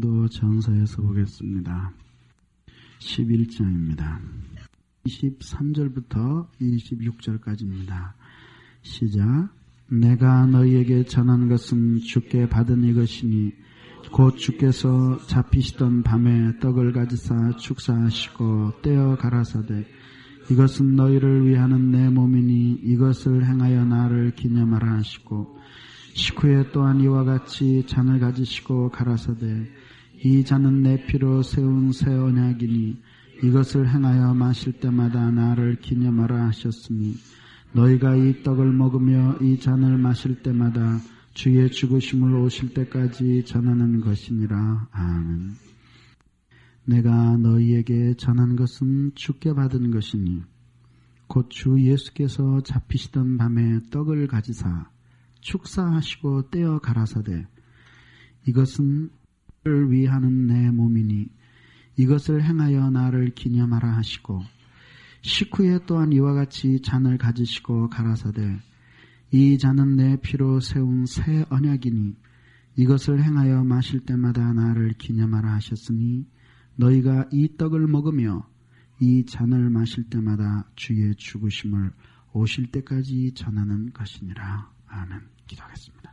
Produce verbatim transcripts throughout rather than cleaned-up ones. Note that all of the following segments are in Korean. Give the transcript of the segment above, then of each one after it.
고린도 전서에서 보겠습니다. 십일 장입니다. 이십삼 절부터 이십육 절까지입니다. 시작. 내가 너희에게 전한 것은 주께 받은 이것이니 곧 주께서 잡히시던 밤에 떡을 가지사 축사하시고 떼어 가라사대 이것은 너희를 위하는 내 몸이니 이것을 행하여 나를 기념하라 하시고 식후에 또한 이와 같이 잔을 가지시고 가라사대 이 잔은 내 피로 세운 새 언약이니 이것을 행하여 마실 때마다 나를 기념하라 하셨으니 너희가 이 떡을 먹으며 이 잔을 마실 때마다 주의 죽으심을 오실 때까지 전하는 것이니라. 아멘. 내가 너희에게 전한 것은 주께 받은 것이니 곧 주 예수께서 잡히시던 밤에 떡을 가지사 축사하시고 떼어 가라사대 이것은 를 위하는 내 몸이니 이것을 행하여 나를 기념하라 하시고 식후에 또한 이와 같이 잔을 가지시고 가라사대 이 잔은 내 피로 세운 새 언약이니 이것을 행하여 마실 때마다 나를 기념하라 하셨으니 너희가 이 떡을 먹으며 이 잔을 마실 때마다 주의 죽으심을 오실 때까지 전하는 것이니라. 아멘. 기도하겠습니다.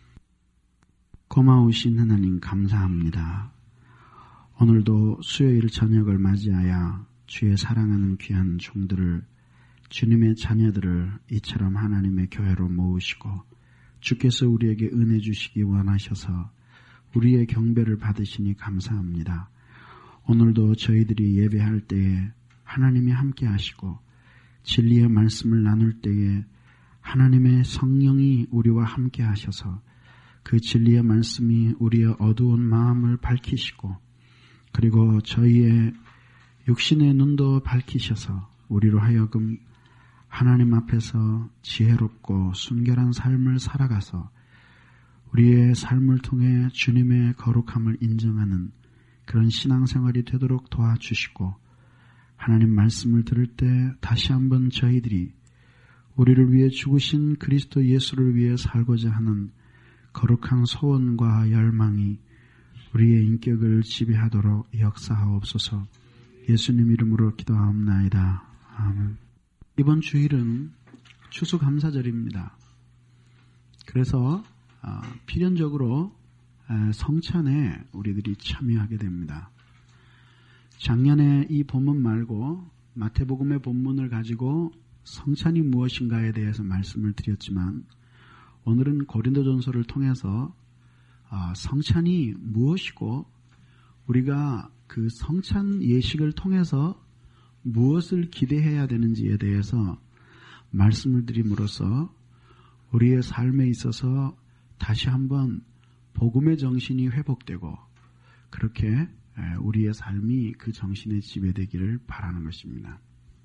고마우신 하나님 감사합니다. 오늘도 수요일 저녁을 맞이하여 주의 사랑하는 귀한 종들을 주님의 자녀들을 이처럼 하나님의 교회로 모으시고 주께서 우리에게 은혜 주시기 원하셔서 우리의 경배를 받으시니 감사합니다. 오늘도 저희들이 예배할 때에 하나님이 함께 하시고 진리의 말씀을 나눌 때에 하나님의 성령이 우리와 함께 하셔서 그 진리의 말씀이 우리의 어두운 마음을 밝히시고 그리고 저희의 육신의 눈도 밝히셔서 우리로 하여금 하나님 앞에서 지혜롭고 순결한 삶을 살아가서 우리의 삶을 통해 주님의 거룩함을 인정하는 그런 신앙생활이 되도록 도와주시고 하나님 말씀을 들을 때 다시 한번 저희들이 우리를 위해 죽으신 그리스도 예수를 위해 살고자 하는 거룩한 소원과 열망이 우리의 인격을 지배하도록 역사하옵소서. 예수님 이름으로 기도하옵나이다. 아멘. 이번 주일은 추수감사절입니다. 그래서 필연적으로 성찬에 우리들이 참여하게 됩니다. 작년에 이 본문 말고 마태복음의 본문을 가지고 성찬이 무엇인가에 대해서 말씀을 드렸지만 오늘은 고린도전서를 통해서 성찬이 무엇이고 우리가 그 성찬 예식을 통해서 무엇을 기대해야 되는지에 대해서 말씀을 드림으로써 우리의 삶에 있어서 다시 한번 복음의 정신이 회복되고 그렇게 우리의 삶이 그 정신에 지배되기를 바라는 것입니다.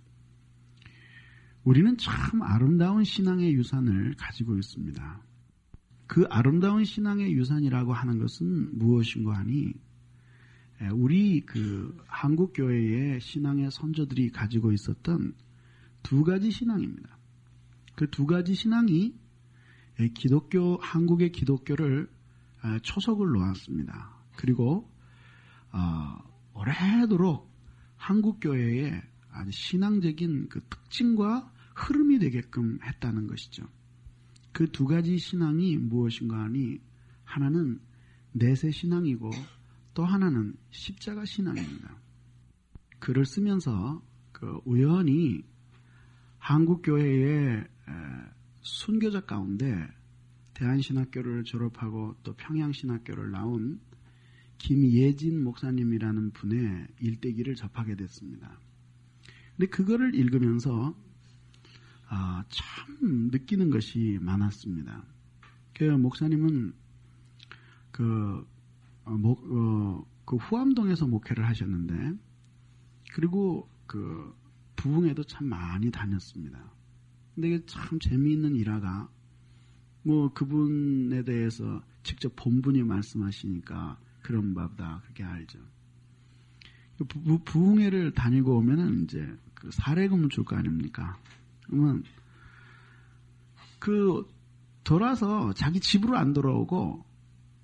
우리는 참 아름다운 신앙의 유산을 가지고 있습니다. 그 아름다운 신앙의 유산이라고 하는 것은 무엇인가 하니 우리 그 한국 교회의 신앙의 선조들이 가지고 있었던 두 가지 신앙입니다. 그 두 가지 신앙이 기독교 한국의 기독교를 초석을 놓았습니다. 그리고 어, 오래도록 한국 교회의 아주 신앙적인 그 특징과 흐름이 되게끔 했다는 것이죠. 그 두 가지 신앙이 무엇인가 하니 하나는 내세 신앙이고 또 하나는 십자가 신앙입니다. 글을 쓰면서 그 우연히 한국 교회의 순교자 가운데 대한신학교를 졸업하고 또 평양신학교를 나온 김예진 목사님이라는 분의 일대기를 접하게 됐습니다. 근데 그거를 읽으면서 아, 참 느끼는 것이 많았습니다. 그 목사님은 그, 어, 목, 어, 그 후암동에서 목회를 하셨는데 그리고 그 부흥에도 참 많이 다녔습니다. 근데 이게 참 재미있는 일화가 뭐 그분에 대해서 직접 본분이 말씀하시니까 그런 바다 그렇게 알죠. 부, 부흥회를 다니고 오면은 이제 그 사례금을 줄 거 아닙니까? 그러면 그 돌아서 자기 집으로 안 돌아오고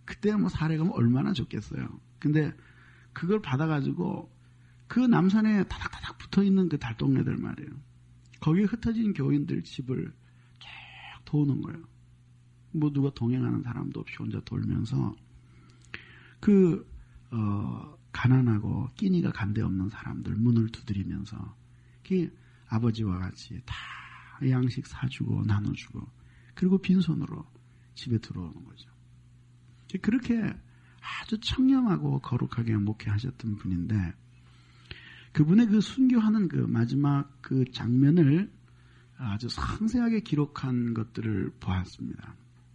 그때 뭐 사례가 얼마나 좋겠어요. 근데 그걸 받아가지고 그 남산에 다닥다닥 붙어있는 그 달동네들 말이에요. 거기에 흩어진 교인들 집을 쭉 도우는 거예요. 뭐 누가 동행하는 사람도 없이 혼자 돌면서 그 어, 가난하고 끼니가 간데 없는 사람들 문을 두드리면서 그 아버지와 같이 다 양식 사주고 나눠주고 그리고 빈손으로 집에 들어오는 거죠. 그렇게 아주 청렴하고 거룩하게 목회하셨던 분인데 그분의 그 순교하는 그 마지막 그 장면을 아주 상세하게 기록한 것들을 보았습니다.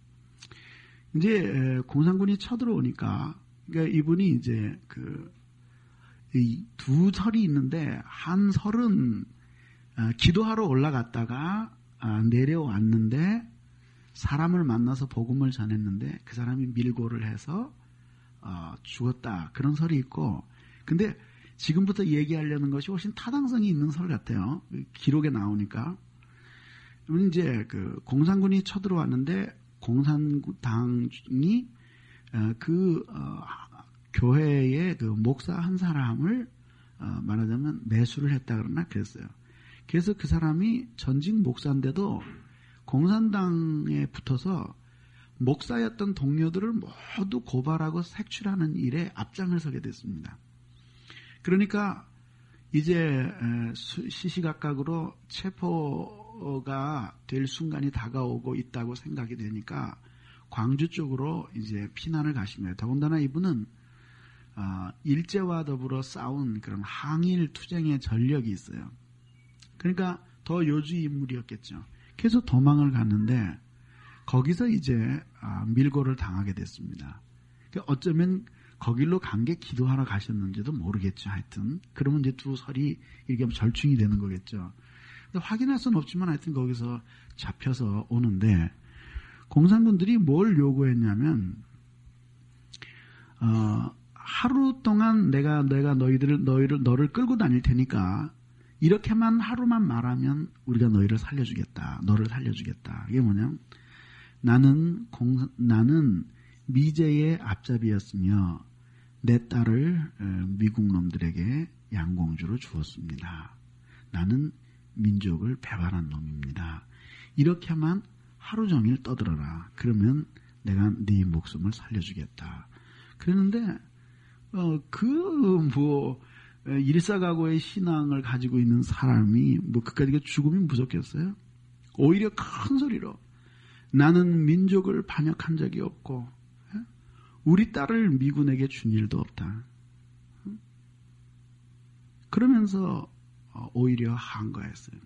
이제 공산군이 쳐들어오니까 그러니까 이분이 이제 그 두 설이 있는데 한 설은 기도하러 올라갔다가 내려왔는데 사람을 만나서 복음을 전했는데 그 사람이 밀고를 해서 죽었다 그런 설이 있고 근데 지금부터 얘기하려는 것이 훨씬 타당성이 있는 설 같아요. 기록에 나오니까 이제 그 공산군이 쳐들어왔는데 공산당이 그 어, 교회의 그 목사 한 사람을 어, 말하자면 매수를 했다 그러나 그랬어요. 그래서 그 사람이 전직 목사인데도 공산당에 붙어서 목사였던 동료들을 모두 고발하고 색출하는 일에 앞장을 서게 됐습니다. 그러니까 이제 시시각각으로 체포가 될 순간이 다가오고 있다고 생각이 되니까 광주 쪽으로 이제 피난을 가십니다. 더군다나 이분은 일제와 더불어 싸운 그런 항일 투쟁의 전력이 있어요. 그러니까 더 요주 인물이었겠죠. 그래서 도망을 갔는데 거기서 이제 밀고를 당하게 됐습니다. 어쩌면 거길로 간 게 기도하러 가셨는지도 모르겠죠. 하여튼 그러면 이제 두 설이 이렇게 절충이 되는 거겠죠. 근데 확인할 수는 없지만 하여튼 거기서 잡혀서 오는데 공산군들이 뭘 요구했냐면 어, 하루 동안 내가 내가 너희들을 너희를 너를 끌고 다닐 테니까 이렇게만 하루만 말하면 우리가 너희를 살려주겠다. 너를 살려주겠다. 이게 뭐냐? 나는 공 나는 미제의 앞잡이였으며 내 딸을 미국 놈들에게 양공주로 주었습니다. 나는 민족을 배반한 놈입니다. 이렇게만 하루 종일 떠들어라. 그러면 내가 네 목숨을 살려주겠다. 그랬는데 어, 그 뭐 일사각오의 신앙을 가지고 있는 사람이 뭐 그까지 죽음이 무섭겠어요? 오히려 큰 소리로 나는 민족을 반역한 적이 없고 우리 딸을 미군에게 준 일도 없다. 그러면서 오히려 항거했어요.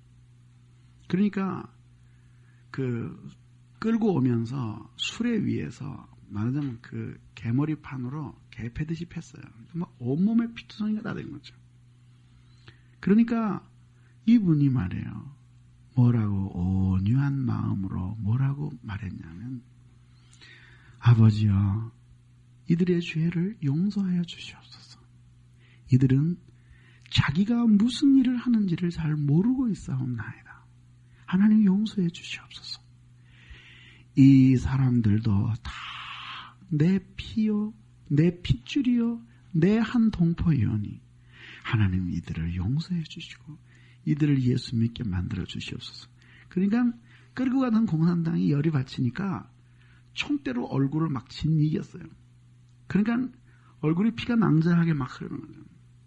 그러니까 그 끌고 오면서 수레 위에서 말하자면 그 개머리판으로 개 패듯이 팼어요. 막 온몸에 피투성이가 다 된 거죠. 그러니까 이분이 말해요. 뭐라고 온유한 마음으로 뭐라고 말했냐면 아버지여 이들의 죄를 용서하여 주시옵소서. 이들은 자기가 무슨 일을 하는지를 잘 모르고 있사옵나이다. 하나님 용서해 주시옵소서. 이 사람들도 다 내 피요 내 핏줄이요 내 한 동포이오니 하나님 이들을 용서해 주시고 이들을 예수 믿게 만들어 주시옵소서. 그러니까 끌고 가던 공산당이 열이 받치니까 총대로 얼굴을 막 짓이겼어요. 그러니까 얼굴이 피가 낭자하게 막 흐르는 거죠.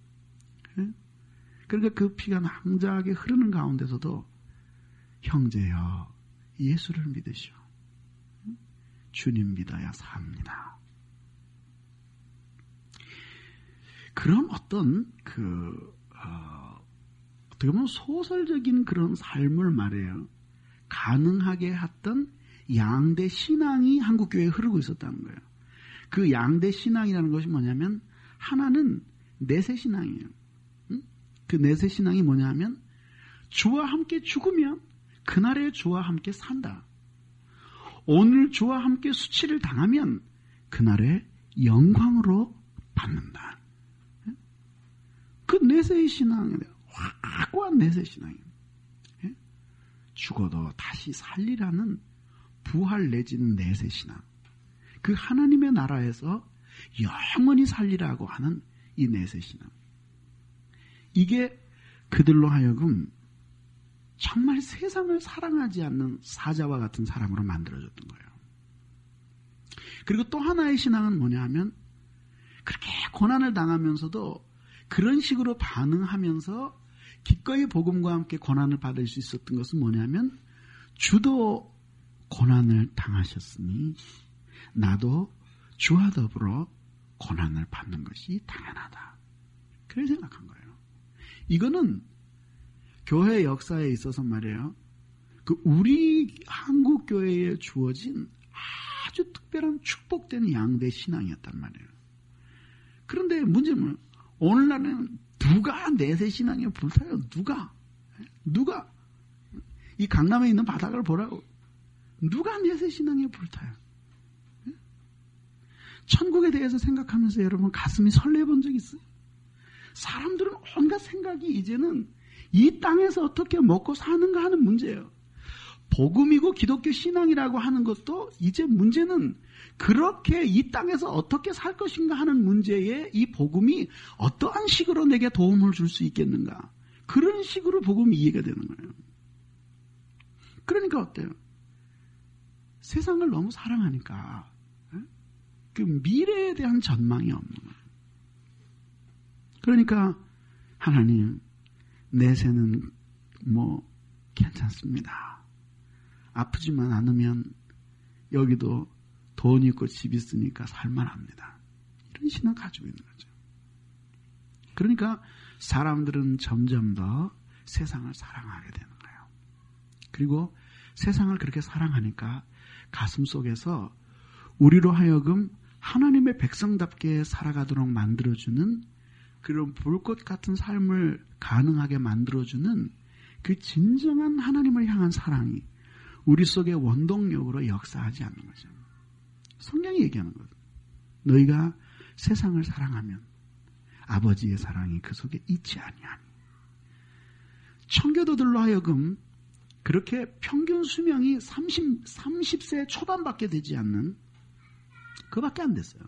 그러니까 그 피가 낭자하게 흐르는 가운데서도 형제여 예수를 믿으시오. 주님 믿어야 삽니다. 그런 어떤 그 어, 어떻게 보면 소설적인 그런 삶을 말해요. 가능하게 했던 양대 신앙이 한국교회에 흐르고 있었다는 거예요. 그 양대 신앙이라는 것이 뭐냐면 하나는 내세 신앙이에요. 응? 그 내세 신앙이 뭐냐면 주와 함께 죽으면 그날의 주와 함께 산다. 오늘 주와 함께 수치를 당하면 그날의 영광으로 받는다. 그 내세의 신앙이에요. 확고한 내세 신앙이에요. 죽어도 다시 살리라는 부활 내지는 내세 신앙. 그 하나님의 나라에서 영원히 살리라고 하는 이 내세신앙. 이게 그들로 하여금 정말 세상을 사랑하지 않는 사자와 같은 사람으로 만들어졌던 거예요. 그리고 또 하나의 신앙은 뭐냐 하면 그렇게 고난을 당하면서도 그런 식으로 반응하면서 기꺼이 복음과 함께 고난을 받을 수 있었던 것은 뭐냐면 주도 고난을 당하셨으니 나도 주와 더불어 고난을 받는 것이 당연하다. 그렇게 생각한 거예요. 이거는 교회 역사에 있어서 말이에요. 그 우리 한국 교회에 주어진 아주 특별한 축복된 양대 신앙이었단 말이에요. 그런데 문제는 오늘날은 누가 내세 신앙에 불타요? 누가? 누가? 이 강남에 있는 바닥을 보라고. 누가 내세 신앙에 불타요? 천국에 대해서 생각하면서 여러분 가슴이 설레본 적 있어요? 사람들은 온갖 생각이 이제는 이 땅에서 어떻게 먹고 사는가 하는 문제예요. 복음이고 기독교 신앙이라고 하는 것도 이제 문제는 그렇게 이 땅에서 어떻게 살 것인가 하는 문제에 이 복음이 어떠한 식으로 내게 도움을 줄 수 있겠는가. 그런 식으로 복음이 이해가 되는 거예요. 그러니까 어때요? 세상을 너무 사랑하니까 그 미래에 대한 전망이 없는 거예요. 그러니까 하나님, 내세는 뭐 괜찮습니다. 아프지만 않으면 여기도 돈 있고 집 있으니까 살만합니다. 이런 신앙 가지고 있는 거죠. 그러니까 사람들은 점점 더 세상을 사랑하게 되는 거예요. 그리고 세상을 그렇게 사랑하니까 가슴 속에서 우리로 하여금 하나님의 백성답게 살아가도록 만들어주는 그런 불꽃 같은 삶을 가능하게 만들어주는 그 진정한 하나님을 향한 사랑이 우리 속의 원동력으로 역사하지 않는 거죠. 성경이 얘기하는 거죠. 너희가 세상을 사랑하면 아버지의 사랑이 그 속에 있지 아니하니. 청교도들로 하여금 그렇게 평균 수명이 삼십, 삼십 세 초반밖에 되지 않는 그밖에 안 됐어요.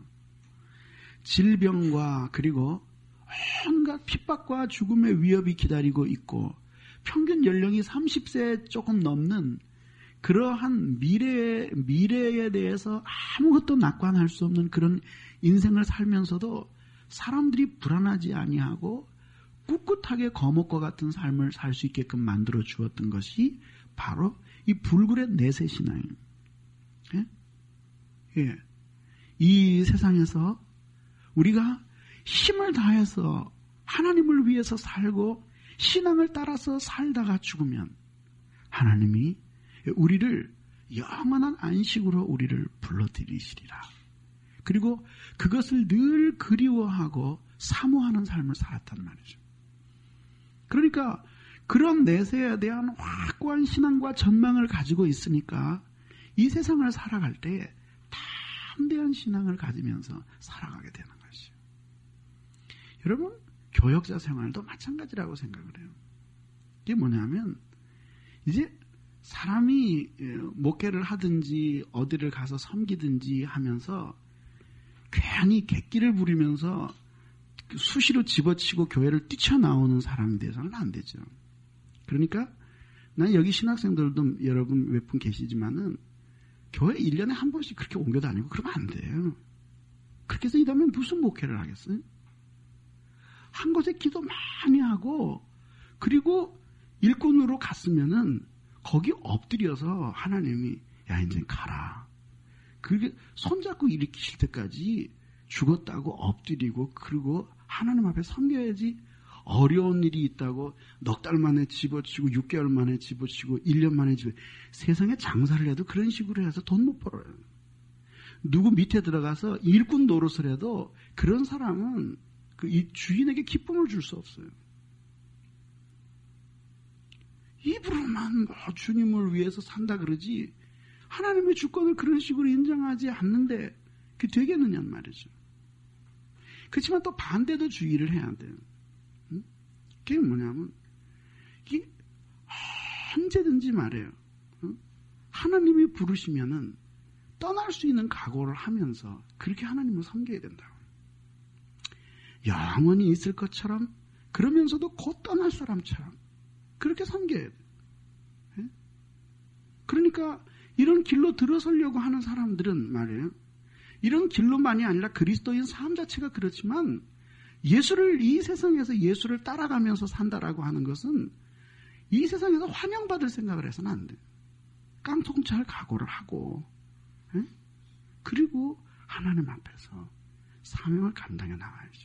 질병과 그리고 온갖 핍박과 죽음의 위협이 기다리고 있고 평균 연령이 삼십 세 조금 넘는 그러한 미래, 미래에 대해서 아무것도 낙관할 수 없는 그런 인생을 살면서도 사람들이 불안하지 아니하고 꿋꿋하게 거목과 같은 삶을 살 수 있게끔 만들어 주었던 것이 바로 이 불굴의 내세 신앙이에요. 예? 예. 이 세상에서 우리가 힘을 다해서 하나님을 위해서 살고 신앙을 따라서 살다가 죽으면 하나님이 우리를 영원한 안식으로 우리를 불러들이시리라. 그리고 그것을 늘 그리워하고 사모하는 삶을 살았단 말이죠. 그러니까 그런 내세에 대한 확고한 신앙과 전망을 가지고 있으니까 이 세상을 살아갈 때 담대한 신앙을 가지면서 살아가게 되는 것이죠. 여러분, 교역자 생활도 마찬가지라고 생각을 해요. 이게 뭐냐면 이제 사람이 목회를 하든지 어디를 가서 섬기든지 하면서 괜히 객기를 부리면서 수시로 집어치고 교회를 뛰쳐나오는 사람이 돼서는 안 되죠. 그러니까 난 여기 신학생들도 여러분 몇 분 계시지만은 교회 일 년에 한 번씩 그렇게 옮겨 다니고 그러면 안 돼요. 그렇게 해서 이러면 무슨 목회를 하겠어요? 한 곳에 기도 많이 하고 그리고 일꾼으로 갔으면은 거기 엎드려서 하나님이 야 이제 가라. 그게 손잡고 일으키실 때까지 죽었다고 엎드리고 그리고 하나님 앞에 섬겨야지. 어려운 일이 있다고 넉 달 만에 집어치고 육 개월 만에 집어치고 일 년 만에 집어 세상에 장사를 해도 그런 식으로 해서 돈 못 벌어요. 누구 밑에 들어가서 일꾼 노릇을 해도 그런 사람은 그 이 주인에게 기쁨을 줄 수 없어요. 입으로만 뭐 주님을 위해서 산다 그러지 하나님의 주권을 그런 식으로 인정하지 않는데 그게 되겠느냐는 말이죠. 그렇지만 또 반대도 주의를 해야 돼요. 응? 그게 뭐냐면 이게 언제든지 말해요. 응? 하나님이 부르시면은 떠날 수 있는 각오를 하면서 그렇게 하나님을 섬겨야 된다고. 영원히 있을 것처럼 그러면서도 곧 떠날 사람처럼 그렇게 섬겨야 돼. 예? 그러니까 이런 길로 들어서려고 하는 사람들은 말이에요. 이런 길로만이 아니라 그리스도인 삶 자체가 그렇지만 예수를 이 세상에서 예수를 따라가면서 산다라고 하는 것은 이 세상에서 환영받을 생각을 해서는 안 돼. 깡통찰 각오를 하고 에? 그리고 하나님 앞에서 사명을 감당해 나가야죠.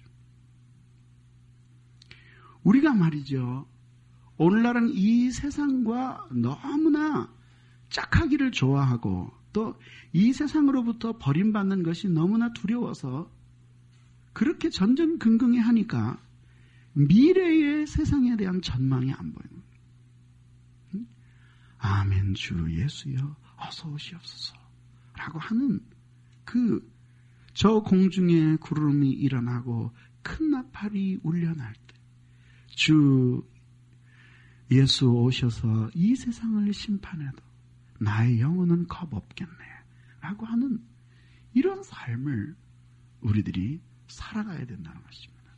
우리가 말이죠. 오늘날은 이 세상과 너무나 짝하기를 좋아하고 또 이 세상으로부터 버림받는 것이 너무나 두려워서 그렇게 전전긍긍해 하니까 미래의 세상에 대한 전망이 안 보이는 거예요. 아멘 주 예수여 어서 오시옵소서 라고 하는 그 저 공중에 구름이 일어나고 큰 나팔이 울려날 때 주 예수 오셔서 이 세상을 심판해도 나의 영혼은 겁없겠네 라고 하는 이런 삶을 우리들이 살아가야 된다는 것입니다.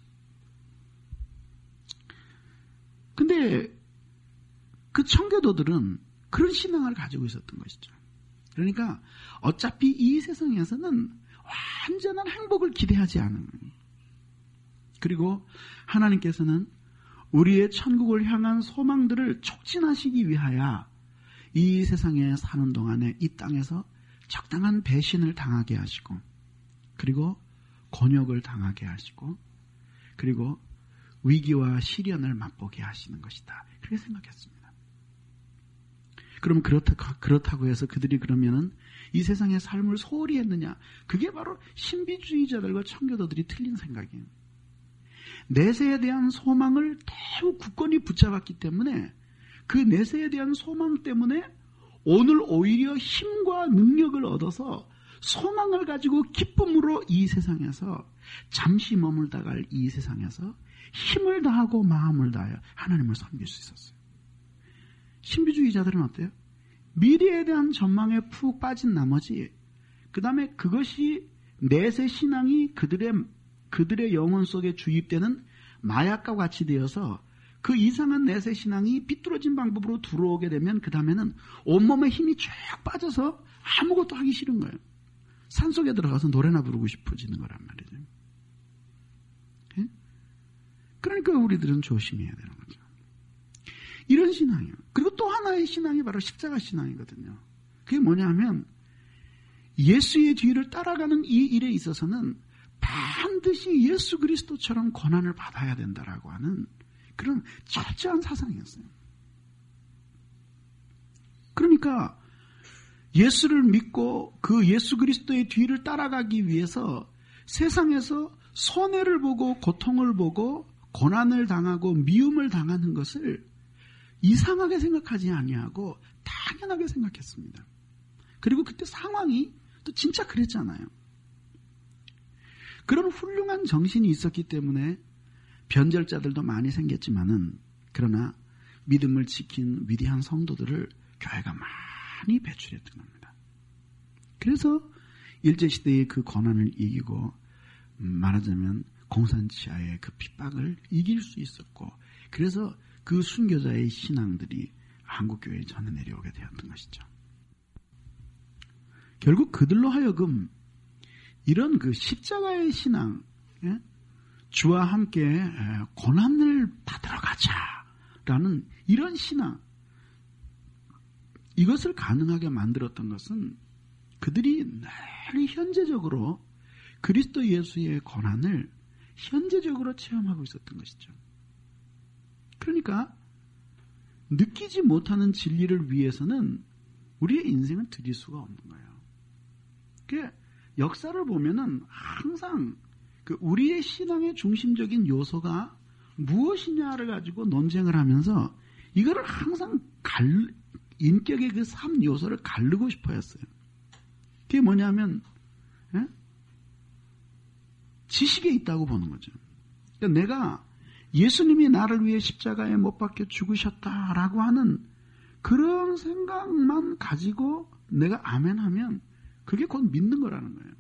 근데 그 청교도들은 그런 신앙을 가지고 있었던 것이죠. 그러니까 어차피 이 세상에서는 완전한 행복을 기대하지 않은 거예요. 그리고 하나님께서는 우리의 천국을 향한 소망들을 촉진하시기 위하여 이 세상에 사는 동안에 이 땅에서 적당한 배신을 당하게 하시고 그리고 곤욕을 당하게 하시고 그리고 위기와 시련을 맛보게 하시는 것이다. 그렇게 생각했습니다. 그럼 그렇다, 그렇다고 해서 그들이 그러면은 이 세상의 삶을 소홀히 했느냐? 그게 바로 신비주의자들과 청교도들이 틀린 생각이에요. 내세에 대한 소망을 매우 굳건히 붙잡았기 때문에 그 내세에 대한 소망 때문에 오늘 오히려 힘과 능력을 얻어서 소망을 가지고 기쁨으로 이 세상에서 잠시 머물다 갈 이 세상에서 힘을 다하고 마음을 다하여 하나님을 섬길 수 있었어요. 신비주의자들은 어때요? 미래에 대한 전망에 푹 빠진 나머지 그 다음에 그것이 내세 신앙이 그들의 그들의 영혼 속에 주입되는 마약과 같이 되어서 그 이상한 내세 신앙이 삐뚤어진 방법으로 들어오게 되면 그 다음에는 온몸에 힘이 쫙 빠져서 아무것도 하기 싫은 거예요. 산속에 들어가서 노래나 부르고 싶어지는 거란 말이죠. 예? 그러니까 우리들은 조심해야 되는 거죠. 이런 신앙이요. 그리고 또 하나의 신앙이 바로 십자가 신앙이거든요. 그게 뭐냐면 예수의 뒤를 따라가는 이 일에 있어서는 반드시 예수 그리스도처럼 고난을 받아야 된다라고 하는 그런 철저한 사상이었어요. 그러니까 예수를 믿고 그 예수 그리스도의 뒤를 따라가기 위해서 세상에서 손해를 보고 고통을 보고 고난을 당하고 미움을 당하는 것을 이상하게 생각하지 아니하고 당연하게 생각했습니다. 그리고 그때 상황이 또 진짜 그랬잖아요. 그런 훌륭한 정신이 있었기 때문에 변절자들도 많이 생겼지만은 그러나 믿음을 지킨 위대한 성도들을 교회가 많이 배출했던 겁니다. 그래서 일제시대의 그 고난을 이기고 말하자면 공산치하의 그 핍박을 이길 수 있었고 그래서 그 순교자의 신앙들이 한국교회에 전해 내려오게 되었던 것이죠. 결국 그들로 하여금 이런 그 십자가의 신앙, 예? 주와 함께 고난을 받으러 가자라는 이런 신앙, 이것을 가능하게 만들었던 것은 그들이 늘 현재적으로 그리스도 예수의 고난을 현재적으로 체험하고 있었던 것이죠. 그러니까 느끼지 못하는 진리를 위해서는 우리의 인생은 드릴 수가 없는 거예요. 그 역사를 보면은 항상 그 우리의 신앙의 중심적인 요소가 무엇이냐를 가지고 논쟁을 하면서 이거를 항상 갈, 인격의 그 삼 요소를 가르고 싶어 했어요. 그게 뭐냐면, 예? 지식에 있다고 보는 거죠. 그러니까 내가 예수님이 나를 위해 십자가에 못 박혀 죽으셨다라고 하는 그런 생각만 가지고 내가 아멘하면 그게 곧 믿는 거라는 거예요.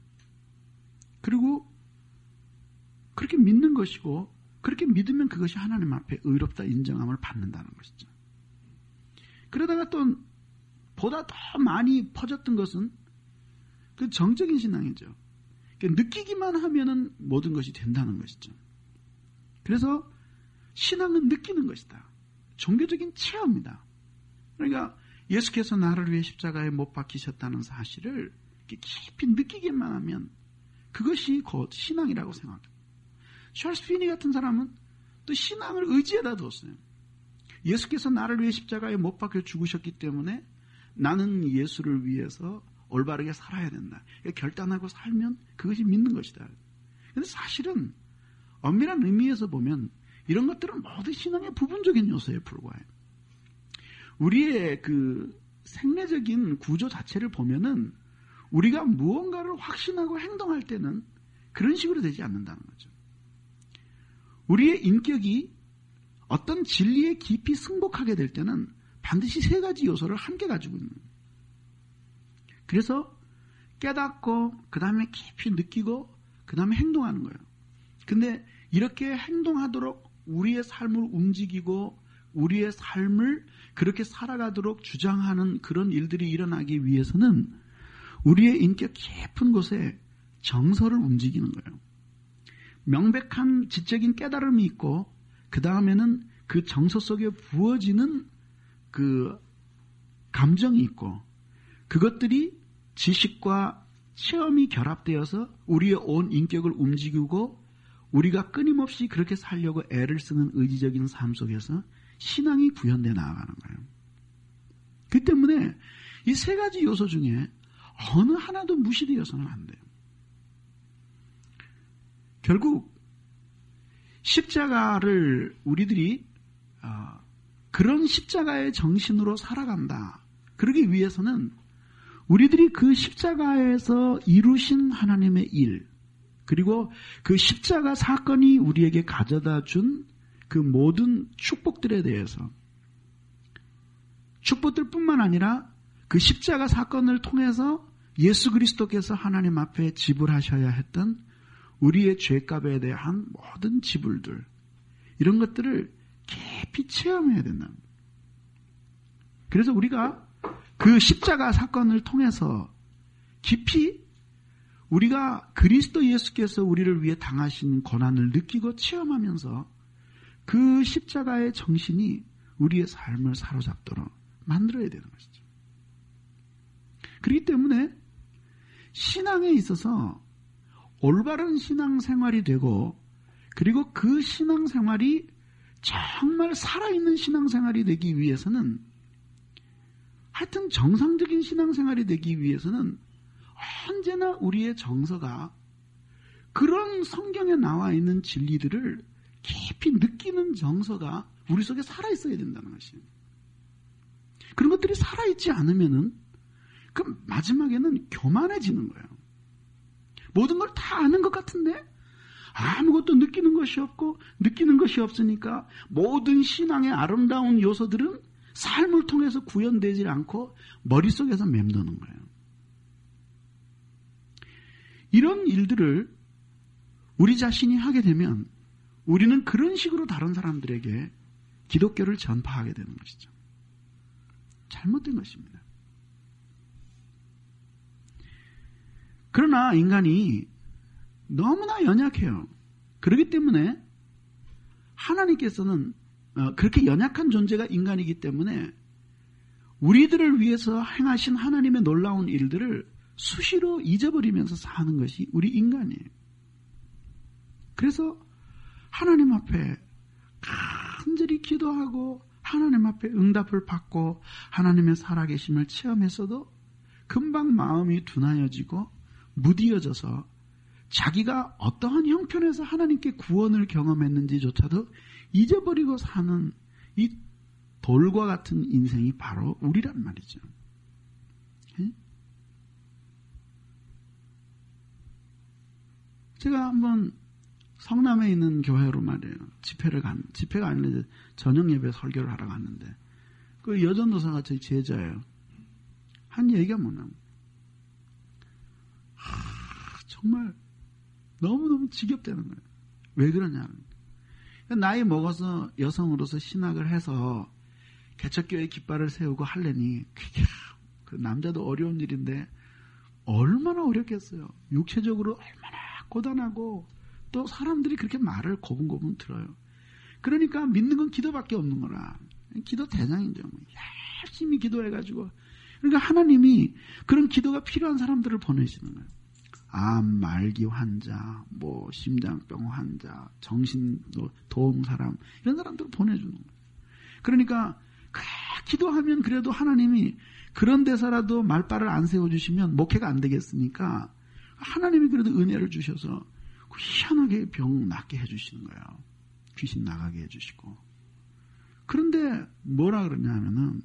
그리고 그렇게 믿는 것이고 그렇게 믿으면 그것이 하나님 앞에 의롭다 인정함을 받는다는 것이죠. 그러다가 또 보다 더 많이 퍼졌던 것은 그 정적인 신앙이죠. 그러니까 느끼기만 하면은 모든 것이 된다는 것이죠. 그래서 신앙은 느끼는 것이다. 종교적인 체험이다. 그러니까 예수께서 나를 위해 십자가에 못 박히셨다는 사실을 깊이 느끼기만 하면 그것이 곧 신앙이라고 생각합니다. 찰스 피니 같은 사람은 또 신앙을 의지에다 뒀어요. 예수께서 나를 위해 십자가에 못 박혀 죽으셨기 때문에 나는 예수를 위해서 올바르게 살아야 된다. 결단하고 살면 그것이 믿는 것이다. 그런데 사실은 엄밀한 의미에서 보면 이런 것들은 모두 신앙의 부분적인 요소에 불과해요. 우리의 그 생애적인 구조 자체를 보면은 우리가 무언가를 확신하고 행동할 때는 그런 식으로 되지 않는다는 거죠. 우리의 인격이 어떤 진리에 깊이 승복하게 될 때는 반드시 세 가지 요소를 함께 가지고 있는 거예요. 그래서 깨닫고 그 다음에 깊이 느끼고 그 다음에 행동하는 거예요. 근데 이렇게 행동하도록 우리의 삶을 움직이고 우리의 삶을 그렇게 살아가도록 주장하는 그런 일들이 일어나기 위해서는 우리의 인격 깊은 곳에 정서를 움직이는 거예요. 명백한 지적인 깨달음이 있고 그 다음에는 그 정서 속에 부어지는 그 감정이 있고 그것들이 지식과 체험이 결합되어서 우리의 온 인격을 움직이고 우리가 끊임없이 그렇게 살려고 애를 쓰는 의지적인 삶 속에서 신앙이 구현되어 나아가는 거예요. 그 때문에 이 세 가지 요소 중에 어느 하나도 무시되어서는 안 돼요. 결국 십자가를 우리들이 어, 그런 십자가의 정신으로 살아간다. 그러기 위해서는 우리들이 그 십자가에서 이루신 하나님의 일 그리고 그 십자가 사건이 우리에게 가져다 준 그 모든 축복들에 대해서 축복들뿐만 아니라 그 십자가 사건을 통해서 예수 그리스도께서 하나님 앞에 지불하셔야 했던 우리의 죄값에 대한 모든 지불들 이런 것들을 깊이 체험해야 된다. 그래서 우리가 그 십자가 사건을 통해서 깊이 우리가 그리스도 예수께서 우리를 위해 당하신 고난을 느끼고 체험하면서 그 십자가의 정신이 우리의 삶을 사로잡도록 만들어야 되는 것이죠. 그렇기 때문에 신앙에 있어서 올바른 신앙생활이 되고 그리고 그 신앙생활이 정말 살아있는 신앙생활이 되기 위해서는 하여튼 정상적인 신앙생활이 되기 위해서는 언제나 우리의 정서가 그런 성경에 나와 있는 진리들을 깊이 느끼는 정서가 우리 속에 살아있어야 된다는 것이에요. 그런 것들이 살아있지 않으면은 그럼 마지막에는 교만해지는 거예요. 모든 걸 다 아는 것 같은데 아무것도 느끼는 것이 없고 느끼는 것이 없으니까 모든 신앙의 아름다운 요소들은 삶을 통해서 구현되지 않고 머릿속에서 맴도는 거예요. 이런 일들을 우리 자신이 하게 되면 우리는 그런 식으로 다른 사람들에게 기독교를 전파하게 되는 것이죠. 잘못된 것입니다. 그러나 인간이 너무나 연약해요. 그렇기 때문에 하나님께서는 그렇게 연약한 존재가 인간이기 때문에 우리들을 위해서 행하신 하나님의 놀라운 일들을 수시로 잊어버리면서 사는 것이 우리 인간이에요. 그래서 하나님 앞에 간절히 기도하고 하나님 앞에 응답을 받고 하나님의 살아계심을 체험했어도 금방 마음이 둔하여지고 무디어져서 자기가 어떠한 형편에서 하나님께 구원을 경험했는지조차도 잊어버리고 사는 이 돌과 같은 인생이 바로 우리란 말이죠. 예? 제가 한번 성남에 있는 교회로 말이에요. 집회를 간, 집회가 아니라 저녁 예배 설교를 하러 갔는데 그 여전도사가 저희 제자예요. 한 얘기가 뭐냐면 정말 너무너무 지겹다는 거예요. 왜 그러냐는 거예요. 나이 먹어서 여성으로서 신학을 해서 개척교회 깃발을 세우고 하려니 그게 그 남자도 어려운 일인데 얼마나 어렵겠어요. 육체적으로 얼마나 고단하고 또 사람들이 그렇게 말을 고분고분 들어요. 그러니까 믿는 건 기도밖에 없는 거라. 기도 대장이죠. 열심히 기도해가지고. 그러니까 하나님이 그런 기도가 필요한 사람들을 보내시는 거예요. 암, 말기 환자, 뭐 심장병 환자, 정신 도움 사람 이런 사람들을 보내주는 거예요. 그러니까 기도하면 그래도 하나님이 그런 데서라도 말발을 안 세워주시면 목회가 안 되겠으니까 하나님이 그래도 은혜를 주셔서 희한하게 병 낫게 해주시는 거예요. 귀신 나가게 해주시고. 그런데 뭐라 그러냐 하면은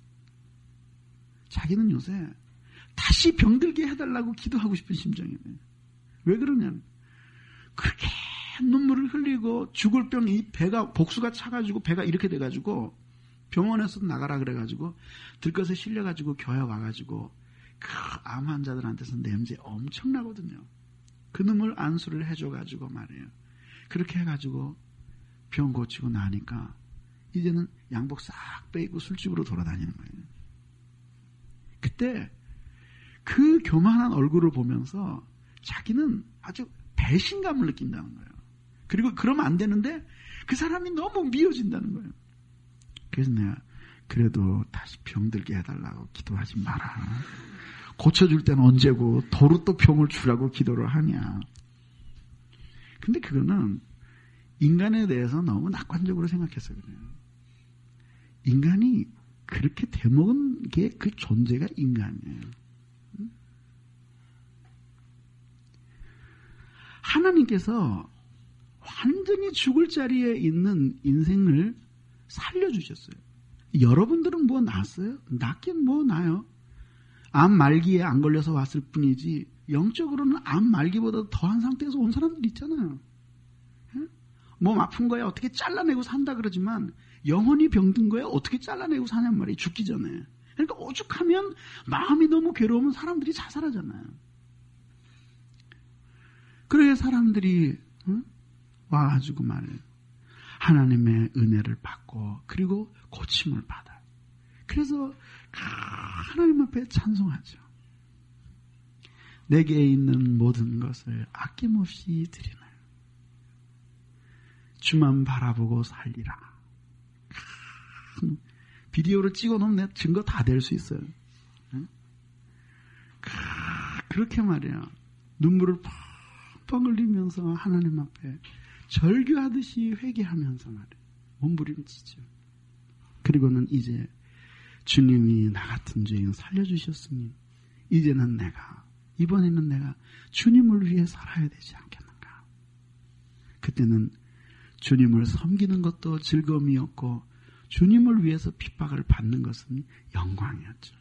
자기는 요새 다시 병들게 해달라고 기도하고 싶은 심정이에요. 왜 그러냐면 그렇게 눈물을 흘리고 죽을 병이 배가 복수가 차가지고 배가 이렇게 돼가지고 병원에서 나가라 그래가지고 들것에 실려가지고 교회 와가지고 그 암 환자들한테서 냄새 엄청나거든요. 그 놈을 안수를 해줘가지고 말이에요. 그렇게 해가지고 병 고치고 나니까 이제는 양복 싹 빼입고 술집으로 돌아다니는 거예요. 그때 그 교만한 얼굴을 보면서 자기는 아주 배신감을 느낀다는 거예요. 그리고 그러면 안 되는데 그 사람이 너무 미워진다는 거예요. 그래서 내가 그래도 다시 병들게 해달라고 기도하지 마라. 고쳐줄 때는 언제고 도로 또 병을 주라고 기도를 하냐. 근데 그거는 인간에 대해서 너무 낙관적으로 생각해서 그래요. 인간이 그렇게 대먹은 게 그 존재가 인간이에요. 하나님께서 완전히 죽을 자리에 있는 인생을 살려주셨어요. 여러분들은 뭐 났어요? 낫긴 뭐 나요. 암 말기에 안 걸려서 왔을 뿐이지 영적으로는 암 말기보다 더한 상태에서 온 사람들 있잖아요. 몸 아픈 거야 어떻게 잘라내고 산다 그러지만 영혼이 병든 거야 어떻게 잘라내고 사냔 말이에요. 죽기 전에. 그러니까 오죽하면 마음이 너무 괴로우면 사람들이 자살하잖아요. 그래야 사람들이 응? 와가지고 말이에요. 하나님의 은혜를 받고 그리고 고침을 받아요. 그래서 하나님 앞에 찬송하죠. 내게 있는 모든 것을 아낌없이 드리나요. 주만 바라보고 살리라. 비디오를 찍어놓으면 내 증거 다 될 수 있어요. 그렇게 말이야. 눈물을 펑펑 흘리면서 하나님 앞에 절규하듯이 회개하면서 말이야. 몸부림치죠. 그리고는 이제 주님이 나 같은 죄인 살려주셨으니 이제는 내가 이번에는 내가 주님을 위해 살아야 되지 않겠는가. 그때는 주님을 섬기는 것도 즐거움이었고 주님을 위해서 핍박을 받는 것은 영광이었죠.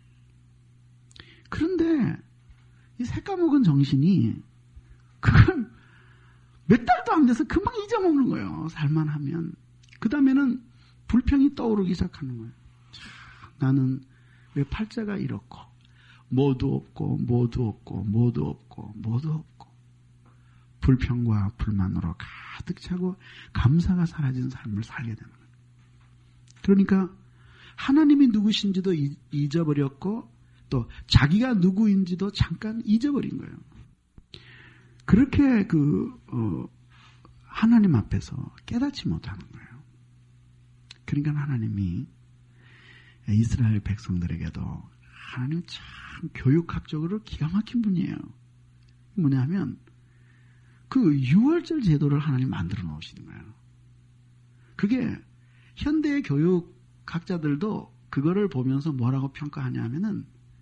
그런데 이 새까먹은 정신이 그걸 몇 달도 안 돼서 금방 잊어먹는 거예요. 살만하면. 그 다음에는 불평이 떠오르기 시작하는 거예요. 참, 나는 왜 팔자가 이렇고 뭐도 없고 뭐도 없고 뭐도 없고 뭐도 없고 불평과 불만으로 가득 차고 감사가 사라진 삶을 살게 되는 거예요. 그러니까 하나님이 누구신지도 잊어버렸고 또 자기가 누구인지도 잠깐 잊어버린 거예요. 그렇게 그 어, 하나님 앞에서 깨닫지 못하는 거예요. 그러니까 하나님이 이스라엘 백성들에게도 하나님 참 교육학적으로 기가 막힌 분이에요. 뭐냐면 그 유월절 제도를 하나님 만들어 놓으시는 거예요. 그게 현대의 교육학자들도 그거를 보면서 뭐라고 평가하냐 하면은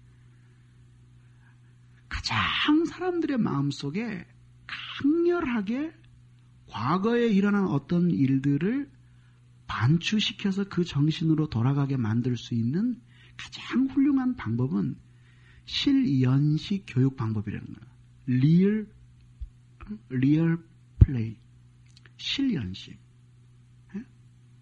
가장 사람들의 마음속에 강렬하게 과거에 일어난 어떤 일들을 반추시켜서 그 정신으로 돌아가게 만들 수 있는 가장 훌륭한 방법은 실연식 교육 방법이라는 거예요. 리얼, 리얼 플레이. 실연식.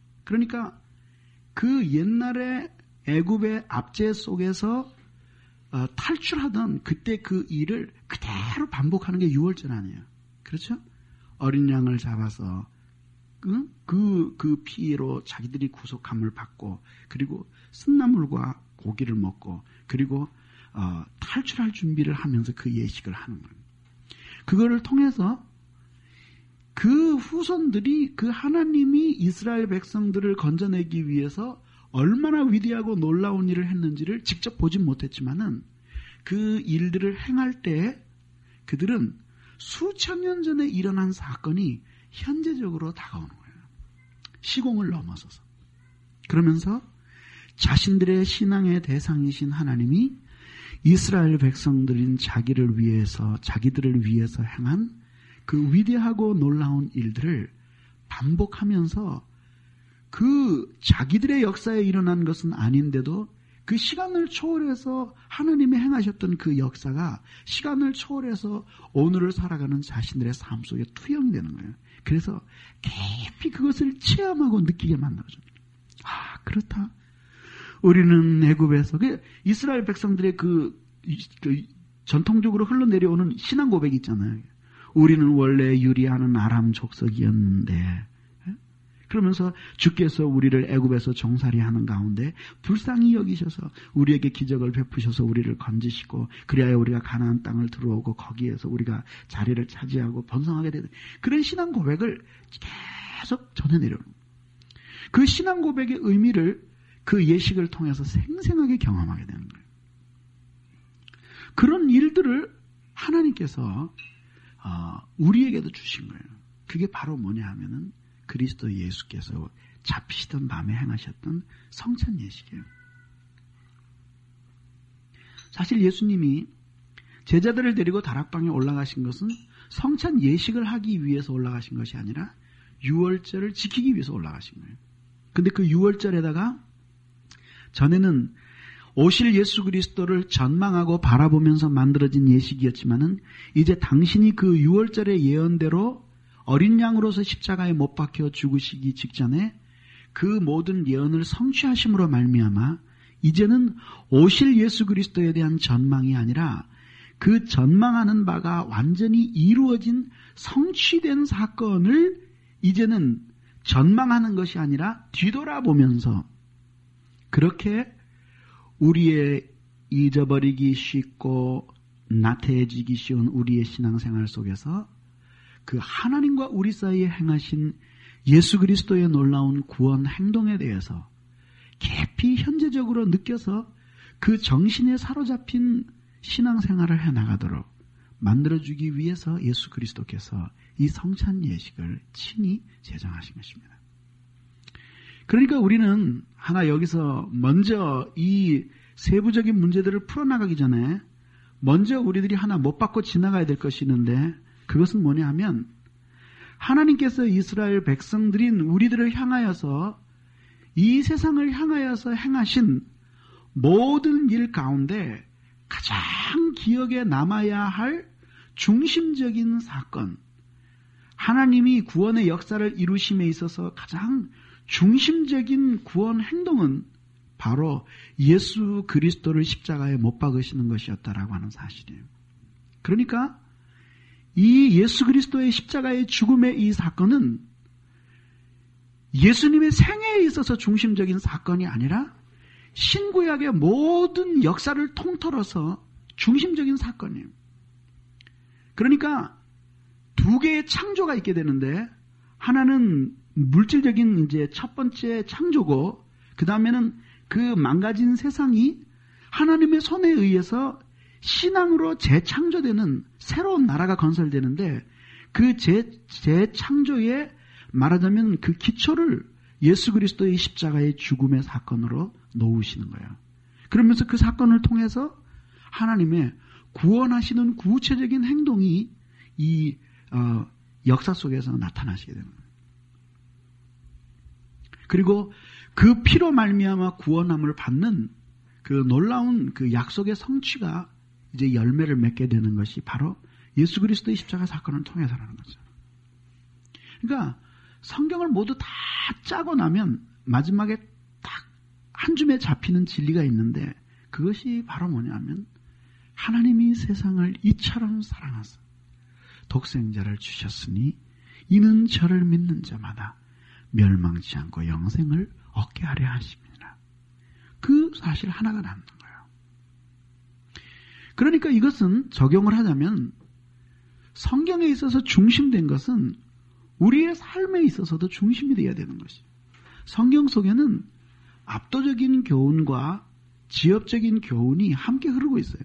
그러니까 그 옛날에 애굽의 압제 속에서 어, 탈출하던 그때 그 일을 그대로 반복하는 게 유월절 아니에요. 그렇죠? 어린 양을 잡아서 그, 그, 그 피로 자기들이 구속함을 받고 그리고 쓴나물과 고기를 먹고 그리고 어, 탈출할 준비를 하면서 그 예식을 하는 거예요. 그거를 통해서 그 후손들이 그 하나님이 이스라엘 백성들을 건져내기 위해서 얼마나 위대하고 놀라운 일을 했는지를 직접 보진 못했지만은 그 일들을 행할 때 그들은 수천 년 전에 일어난 사건이 현재적으로 다가오는 거예요. 시공을 넘어서서. 그러면서 자신들의 신앙의 대상이신 하나님이 이스라엘 백성들인 자기를 위해서, 자기들을 위해서 행한 그 위대하고 놀라운 일들을 반복하면서 그 자기들의 역사에 일어난 것은 아닌데도 그 시간을 초월해서 하나님이 행하셨던 그 역사가 시간을 초월해서 오늘을 살아가는 자신들의 삶 속에 투영이 되는 거예요. 그래서 깊이 그것을 체험하고 느끼게 만들어줍니다. 아, 그렇다. 우리는 애굽에서 그 이스라엘 백성들의 그, 그 전통적으로 흘러내려오는 신앙 고백이 있잖아요. 우리는 원래 유리하는 아람 족속이었는데, 그러면서 주께서 우리를 애굽에서 종살이하는 가운데 불쌍히 여기셔서 우리에게 기적을 베푸셔서 우리를 건지시고 그리하여 우리가 가나안 땅을 들어오고 거기에서 우리가 자리를 차지하고 번성하게 되는 그런 신앙 고백을 계속 전해내려오는 그 신앙 고백의 의미를 그 예식을 통해서 생생하게 경험하게 되는 거예요. 그런 일들을 하나님께서 우리에게도 주신 거예요. 그게 바로 뭐냐 하면은 그리스도 예수께서 잡히시던 밤에 행하셨던 성찬 예식이에요. 사실 예수님이 제자들을 데리고 다락방에 올라가신 것은 성찬 예식을 하기 위해서 올라가신 것이 아니라 유월절을 지키기 위해서 올라가신 거예요. 근데 그 유월절에다가 전에는 오실 예수 그리스도를 전망하고 바라보면서 만들어진 예식이었지만은 이제 당신이 그 유월절의 예언대로 어린 양으로서 십자가에 못 박혀 죽으시기 직전에 그 모든 예언을 성취하심으로 말미암아 이제는 오실 예수 그리스도에 대한 전망이 아니라 그 전망하는 바가 완전히 이루어진 성취된 사건을 이제는 전망하는 것이 아니라 뒤돌아보면서 그렇게 우리의 잊어버리기 쉽고 나태해지기 쉬운 우리의 신앙생활 속에서 그 하나님과 우리 사이에 행하신 예수 그리스도의 놀라운 구원 행동에 대해서 깊이 현재적으로 느껴서 그 정신에 사로잡힌 신앙생활을 해나가도록 만들어주기 위해서 예수 그리스도께서 이 성찬 예식을 친히 제정하신 것입니다. 그러니까 우리는 하나 여기서 먼저 이 세부적인 문제들을 풀어나가기 전에 먼저 우리들이 하나 못 받고 지나가야 될 것이 있는데 그것은 뭐냐 하면 하나님께서 이스라엘 백성들인 우리들을 향하여서 이 세상을 향하여서 행하신 모든 일 가운데 가장 기억에 남아야 할 중심적인 사건, 하나님이 구원의 역사를 이루심에 있어서 가장 중심적인 구원 행동은 바로 예수 그리스도를 십자가에 못 박으시는 것이었다라고 하는 사실이에요. 그러니까 이 예수 그리스도의 십자가의 죽음의 이 사건은 예수님의 생애에 있어서 중심적인 사건이 아니라 신구약의 모든 역사를 통틀어서 중심적인 사건이에요. 그러니까 두 개의 창조가 있게 되는데 하나는 물질적인 이제 첫 번째 창조고 그 다음에는 그 망가진 세상이 하나님의 손에 의해서 신앙으로 재창조되는 새로운 나라가 건설되는데 그 재, 재창조에 말하자면 그 기초를 예수 그리스도의 십자가의 죽음의 사건으로 놓으시는 거예요. 그러면서 그 사건을 통해서 하나님의 구원하시는 구체적인 행동이 이 어, 역사 속에서 나타나시게 되는 거예요. 그리고 그 피로 말미암아 구원함을 받는 그 놀라운 그 약속의 성취가 이제 열매를 맺게 되는 것이 바로 예수 그리스도의 십자가 사건을 통해서라는 거죠. 그러니까 성경을 모두 다 짜고 나면 마지막에 딱 한 줌에 잡히는 진리가 있는데 그것이 바로 뭐냐면 하나님이 세상을 이처럼 사랑하사 독생자를 주셨으니 이는 저를 믿는 자마다 멸망치 않고 영생을 얻게 하려 하심이니라. 그 사실 하나가 남는 거예요. 그러니까 이것은 적용을 하자면 성경에 있어서 중심된 것은 우리의 삶에 있어서도 중심이 되어야 되는 것이에요. 성경 속에는 압도적인 교훈과 지엽적인 교훈이 함께 흐르고 있어요.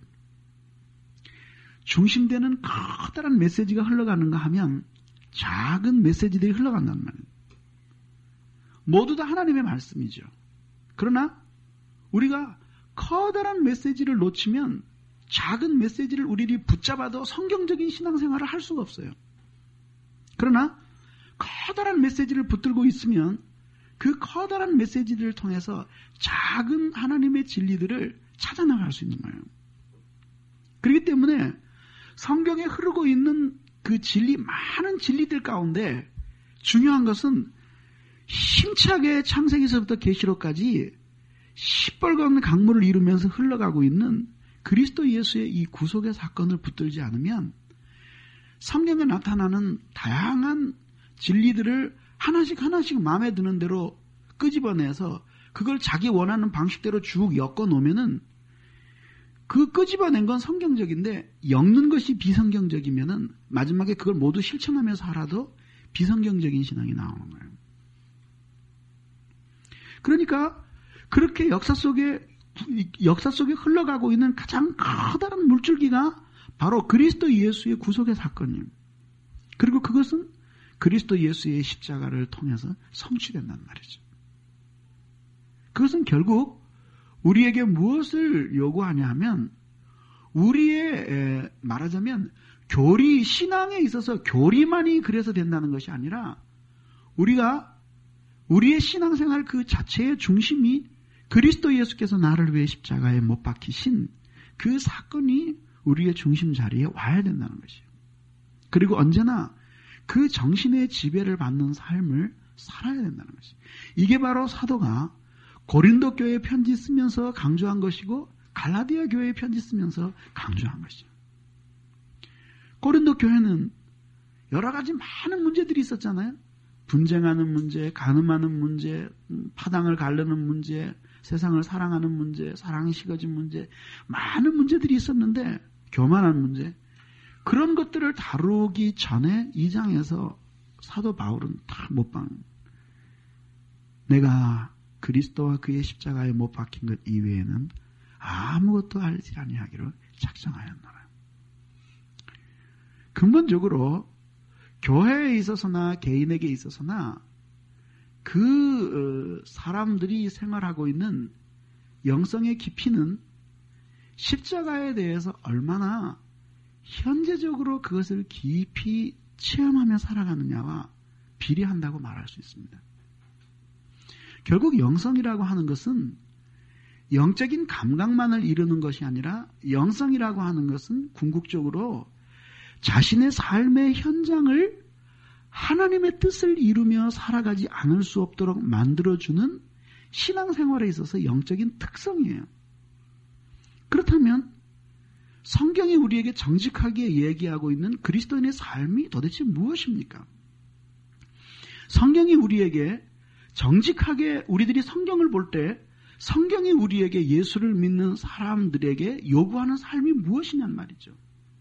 중심되는 커다란 메시지가 흘러가는가 하면 작은 메시지들이 흘러간단 말이에요. 모두 다 하나님의 말씀이죠. 그러나 우리가 커다란 메시지를 놓치면 작은 메시지를 우리들이 붙잡아도 성경적인 신앙생활을 할 수가 없어요. 그러나 커다란 메시지를 붙들고 있으면 그 커다란 메시지들을 통해서 작은 하나님의 진리들을 찾아나갈 수 있는 거예요. 그렇기 때문에 성경에 흐르고 있는 그 진리, 많은 진리들 가운데 중요한 것은 힘차게 창세기서부터 계시록까지 시뻘건 강물을 이루면서 흘러가고 있는 그리스도 예수의 이 구속의 사건을 붙들지 않으면 성경에 나타나는 다양한 진리들을 하나씩 하나씩 마음에 드는 대로 끄집어내서 그걸 자기 원하는 방식대로 쭉 엮어 놓으면은 그 끄집어낸 건 성경적인데 엮는 것이 비성경적이면은 마지막에 그걸 모두 실천하며 살아도 비성경적인 신앙이 나오는 거예요. 그러니까 그렇게 역사 속에 역사 속에 흘러가고 있는 가장 커다란 물줄기가 바로 그리스도 예수의 구속의 사건이에요. 그리고 그것은 그리스도 예수의 십자가를 통해서 성취된단 말이죠. 그것은 결국 우리에게 무엇을 요구하냐 하면 우리의 말하자면 교리, 신앙에 있어서 교리만이 그래서 된다는 것이 아니라 우리가 우리의 신앙생활 그 자체의 중심이 그리스도 예수께서 나를 위해 십자가에 못 박히신 그 사건이 우리의 중심 자리에 와야 된다는 것이에요. 그리고 언제나 그 정신의 지배를 받는 삶을 살아야 된다는 것이에요. 이게 바로 사도가 고린도 교회에 편지 쓰면서 강조한 것이고 갈라디아 교회에 편지 쓰면서 강조한 것이죠. 고린도 교회는 여러 가지 많은 문제들이 있었잖아요. 분쟁하는 문제, 간음하는 문제, 파당을 가르는 문제, 세상을 사랑하는 문제, 사랑이 식어진 문제, 많은 문제들이 있었는데 교만한 문제, 그런 것들을 다루기 전에 이 장에서 사도 바울은 다 못 박. 내가 그리스도와 그의 십자가에 못 박힌 것 이외에는 아무것도 알지 아니하기로 작정하였노라. 근본적으로 교회에 있어서나 개인에게 있어서나 그 사람들이 생활하고 있는 영성의 깊이는 십자가에 대해서 얼마나 현재적으로 그것을 깊이 체험하며 살아가느냐와 비례한다고 말할 수 있습니다. 결국 영성이라고 하는 것은 영적인 감각만을 이루는 것이 아니라 영성이라고 하는 것은 궁극적으로 자신의 삶의 현장을 하나님의 뜻을 이루며 살아가지 않을 수 없도록 만들어주는 신앙생활에 있어서 영적인 특성이에요. 그렇다면 성경이 우리에게 정직하게 얘기하고 있는 그리스도인의 삶이 도대체 무엇입니까? 성경이 우리에게 정직하게 우리들이 성경을 볼 때 성경이 우리에게 예수를 믿는 사람들에게 요구하는 삶이 무엇이냔 말이죠.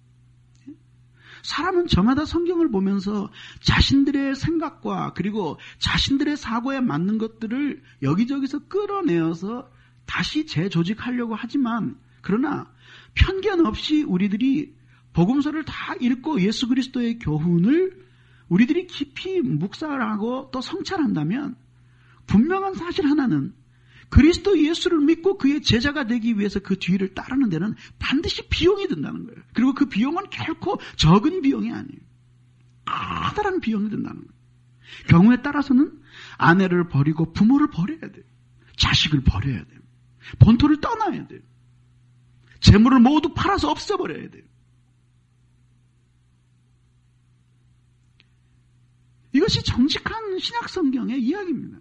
사람은 저마다 성경을 보면서 자신들의 생각과 그리고 자신들의 사고에 맞는 것들을 여기저기서 끌어내어서 다시 재조직하려고 하지만 그러나 편견 없이 우리들이 복음서를 다 읽고 예수 그리스도의 교훈을 우리들이 깊이 묵상하고 또 성찰한다면 분명한 사실 하나는 그리스도 예수를 믿고 그의 제자가 되기 위해서 그 뒤를 따르는 데는 반드시 비용이 든다는 거예요. 그리고 그 비용은 결코 적은 비용이 아니에요. 커다란 비용이 든다는 거예요. 경우에 따라서는 아내를 버리고 부모를 버려야 돼요. 자식을 버려야 돼요. 본토를 떠나야 돼요. 재물을 모두 팔아서 없애버려야 돼요. 이것이 정직한 신약성경의 이야기입니다.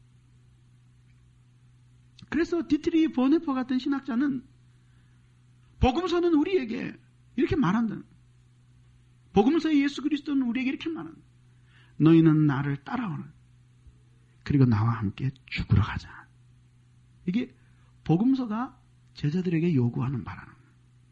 그래서 디트리 보네퍼 같은 신학자는 복음서는 우리에게 이렇게 말한다. 복음서의 예수 그리스도는 우리에게 이렇게 말한다. 너희는 나를 따라오라. 그리고 나와 함께 죽으러 가자. 이게 복음서가 제자들에게 요구하는 바라는 거예요.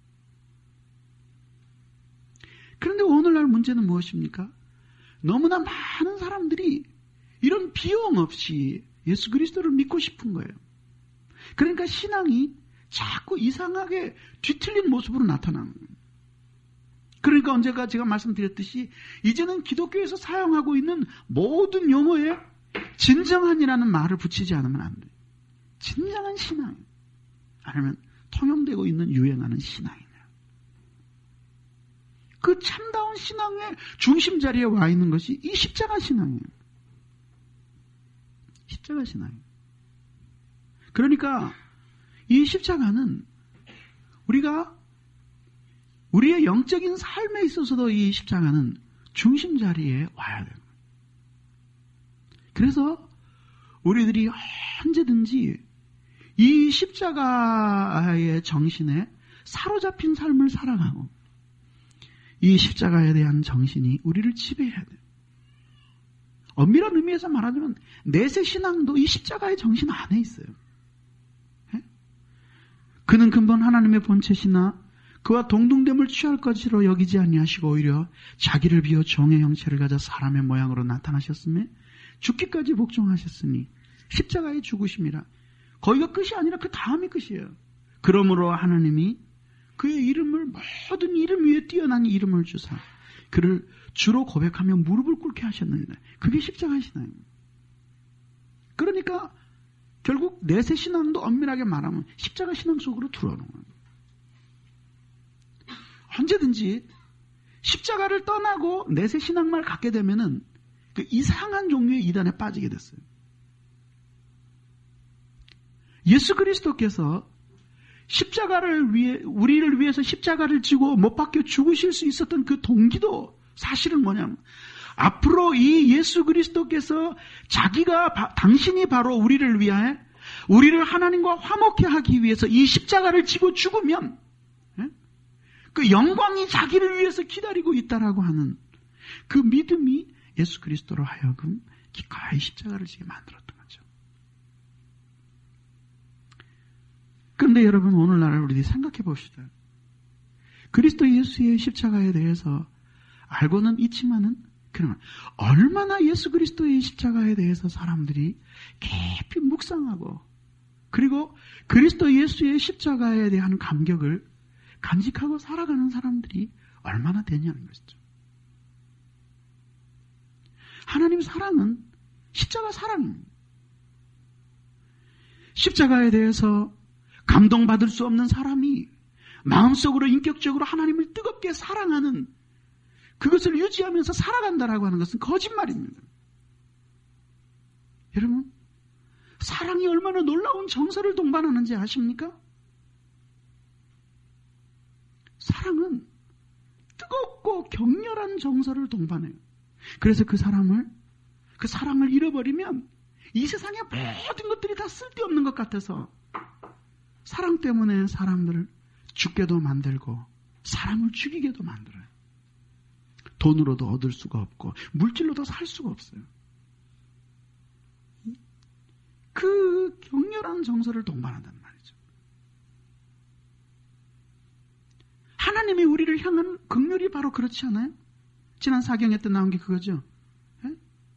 그런데 오늘날 문제는 무엇입니까? 너무나 많은 사람들이 이런 비용 없이 예수 그리스도를 믿고 싶은 거예요. 그러니까 신앙이 자꾸 이상하게 뒤틀린 모습으로 나타나는 거예요. 그러니까 언제가 제가 말씀드렸듯이 이제는 기독교에서 사용하고 있는 모든 용어에 진정한이라는 말을 붙이지 않으면 안 돼요. 진정한 신앙 아니면 통용되고 있는 유행하는 신앙이냐. 그 참다운 신앙의 중심 자리에 와 있는 것이 이 십자가 신앙이에요. 십자가 신앙이에요. 그러니까 이 십자가는 우리가 우리의 영적인 삶에 있어서도 이 십자가는 중심 자리에 와야 돼요. 그래서 우리들이 언제든지 이 십자가의 정신에 사로잡힌 삶을 살아가고 이 십자가에 대한 정신이 우리를 지배해야 돼요. 엄밀한 의미에서 말하자면 내세 신앙도 이 십자가의 정신 안에 있어요. 에? 그는 근본 하나님의 본체시나 그와 동등됨을 취할 것으로 여기지 아니하시고 오히려 자기를 비워 종의 형체를 가져 사람의 모양으로 나타나셨으며 죽기까지 복종하셨으니 십자가의 죽으심이라. 거기가 끝이 아니라 그 다음이 끝이에요. 그러므로 하나님이 그의 이름을 모든 이름 위에 뛰어난 이름을 주사 그를 주로 고백하며 무릎을 꿇게 하셨느니라. 그게 십자가의 신앙입니다. 그러니까 결국 내세 신앙도 엄밀하게 말하면 십자가 신앙 속으로 들어오는 거예요. 언제든지 십자가를 떠나고 내세 신앙만 갖게 되면은 그 이상한 종류의 이단에 빠지게 됐어요. 예수 그리스도께서 십자가를 위해, 우리를 위해서 십자가를 지고 못 박혀 죽으실 수 있었던 그 동기도 사실은 뭐냐면, 앞으로 이 예수 그리스도께서 자기가, 바, 당신이 바로 우리를 위하여, 우리를 하나님과 화목케 하기 위해서 이 십자가를 지고 죽으면, 예? 그 영광이 자기를 위해서 기다리고 있다라고 하는 그 믿음이 예수 그리스도로 하여금 기꺼이 십자가를 지게 만들었던 거죠. 그런데 여러분, 오늘날 우리들이 생각해 봅시다. 그리스도 예수의 십자가에 대해서 알고는 있지만은, 그러면 얼마나 예수 그리스도의 십자가에 대해서 사람들이 깊이 묵상하고, 그리고 그리스도 예수의 십자가에 대한 감격을 간직하고 살아가는 사람들이 얼마나 되냐는 것이죠. 하나님 사랑은 십자가 사랑입니다. 십자가에 대해서 감동받을 수 없는 사람이 마음속으로 인격적으로 하나님을 뜨겁게 사랑하는 그것을 유지하면서 살아간다라고 하는 것은 거짓말입니다. 여러분, 사랑이 얼마나 놀라운 정서를 동반하는지 아십니까? 사랑은 뜨겁고 격렬한 정서를 동반해요. 그래서 그 사람을, 그 사랑을 잃어버리면 이 세상의 모든 것들이 다 쓸데없는 것 같아서 사랑 때문에 사람들을 죽게도 만들고 사람을 죽이게도 만들어요. 돈으로도 얻을 수가 없고 물질로도 살 수가 없어요. 그 격렬한 정서를 동반한단 말이죠. 하나님이 우리를 향한 긍휼이 바로 그렇지 않아요? 지난 사경에 때 나온 게 그거죠. 에?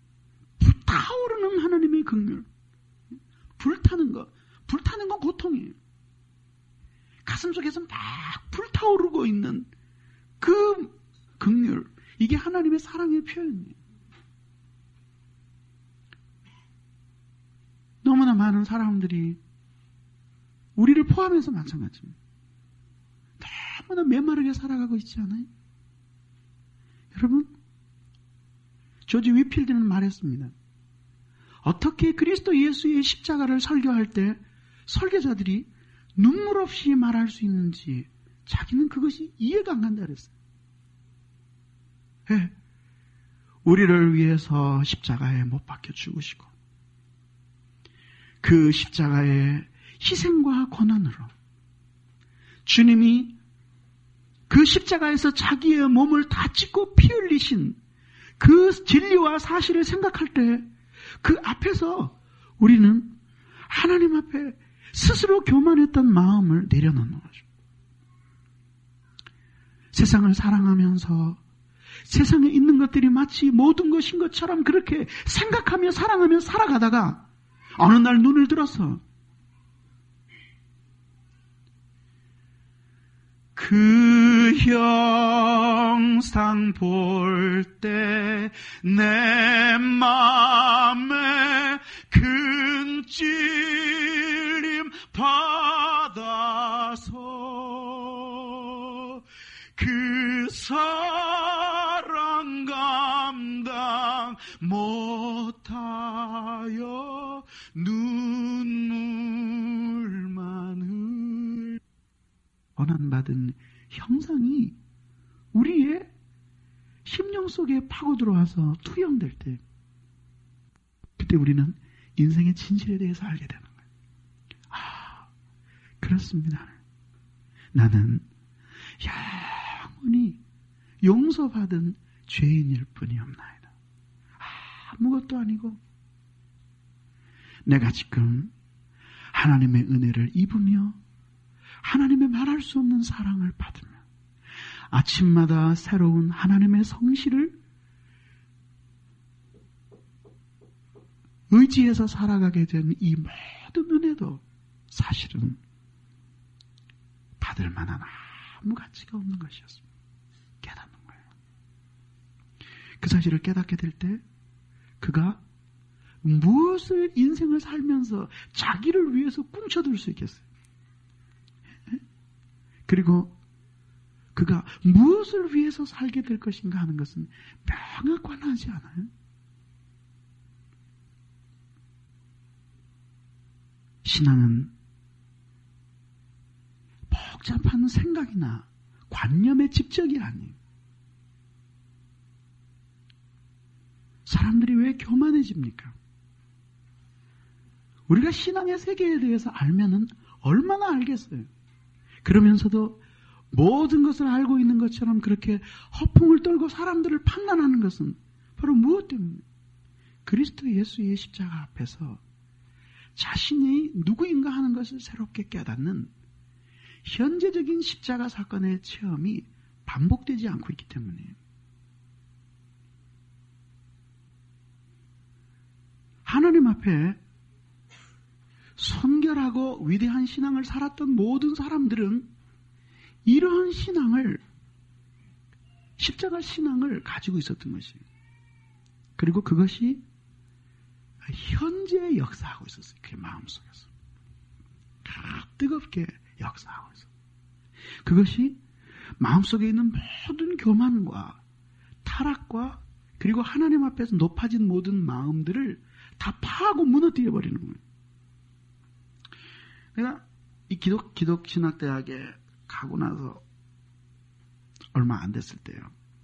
불타오르는 하나님의 긍휼. 불타는 거. 불타는 건 고통이에요. 가슴속에서 막 불타오르고 있는 그 긍휼. 이게 하나님의 사랑의 표현이에요. 너무나 많은 사람들이 우리를 포함해서 마찬가지입니다. 너무나 메마르게 살아가고 있지 않아요? 여러분, 조지 위필드는 말했습니다. 어떻게 그리스도 예수의 십자가를 설교할 때 설교자들이 눈물 없이 말할 수 있는지 자기는 그것이 이해가 안 간다 그랬어요. 네. 우리를 위해서 십자가에 못 박혀 죽으시고 그 십자가의 희생과 고난으로 주님이 그 십자가에서 자기의 몸을 다 찢고 피 흘리신 그 진리와 사실을 생각할 때 그 앞에서 우리는 하나님 앞에 스스로 교만했던 마음을 내려놓는 거죠. 세상을 사랑하면서 세상에 있는 것들이 마치 모든 것인 것처럼 그렇게 생각하며 사랑하며 살아가다가 어느 날 눈을 들어서 그 형상 볼 때 내 마음에 큰 찔림 받아서 그 사랑 감당 못하여 눈물만 흘 원한받은 형상이 우리의 심령 속에 파고 들어와서 투영될 때 그때 우리는 인생의 진실에 대해서 알게 되는 거예요. 아, 그렇습니다. 나는 영원히 용서받은 죄인일 뿐이옵나이다. 아무것도 아니고 내가 지금 하나님의 은혜를 입으며 하나님의 말할 수 없는 사랑을 받으며 아침마다 새로운 하나님의 성실을 의지해서 살아가게 된 이 모든 은혜도 사실은 받을 만한 아무 가치가 없는 것이었습니다. 깨닫는 거예요. 그 사실을 깨닫게 될 때 그가 무엇을 인생을 살면서 자기를 위해서 꿈쳐들 수 있겠어요. 그리고 그가 무엇을 위해서 살게 될 것인가 하는 것은 명확하지 않아요. 신앙은 복잡한 생각이나 관념의 집적이 아니에요. 사람들이 왜 교만해집니까? 우리가 신앙의 세계에 대해서 알면은 얼마나 알겠어요. 그러면서도 모든 것을 알고 있는 것처럼 그렇게 허풍을 떨고 사람들을 판단하는 것은 바로 무엇 때문에? 그리스도 예수의 십자가 앞에서 자신이 누구인가 하는 것을 새롭게 깨닫는 현재적인 십자가 사건의 체험이 반복되지 않고 있기 때문이에요. 하나님 앞에 선결하고 위대한 신앙을 살았던 모든 사람들은 이러한 신앙을, 십자가 신앙을 가지고 있었던 것이에요. 그리고 그것이 현재 역사하고 있었어요. 그 마음속에서. 뜨겁게 역사하고 있었어요. 그것이 마음속에 있는 모든 교만과 타락과 그리고 하나님 앞에서 높아진 모든 마음들을 다 파하고 무너뜨려 버리는 거예요. 그러니까 이 기독, 기독신학대학에 가고 나서 얼마 안 됐을 때요.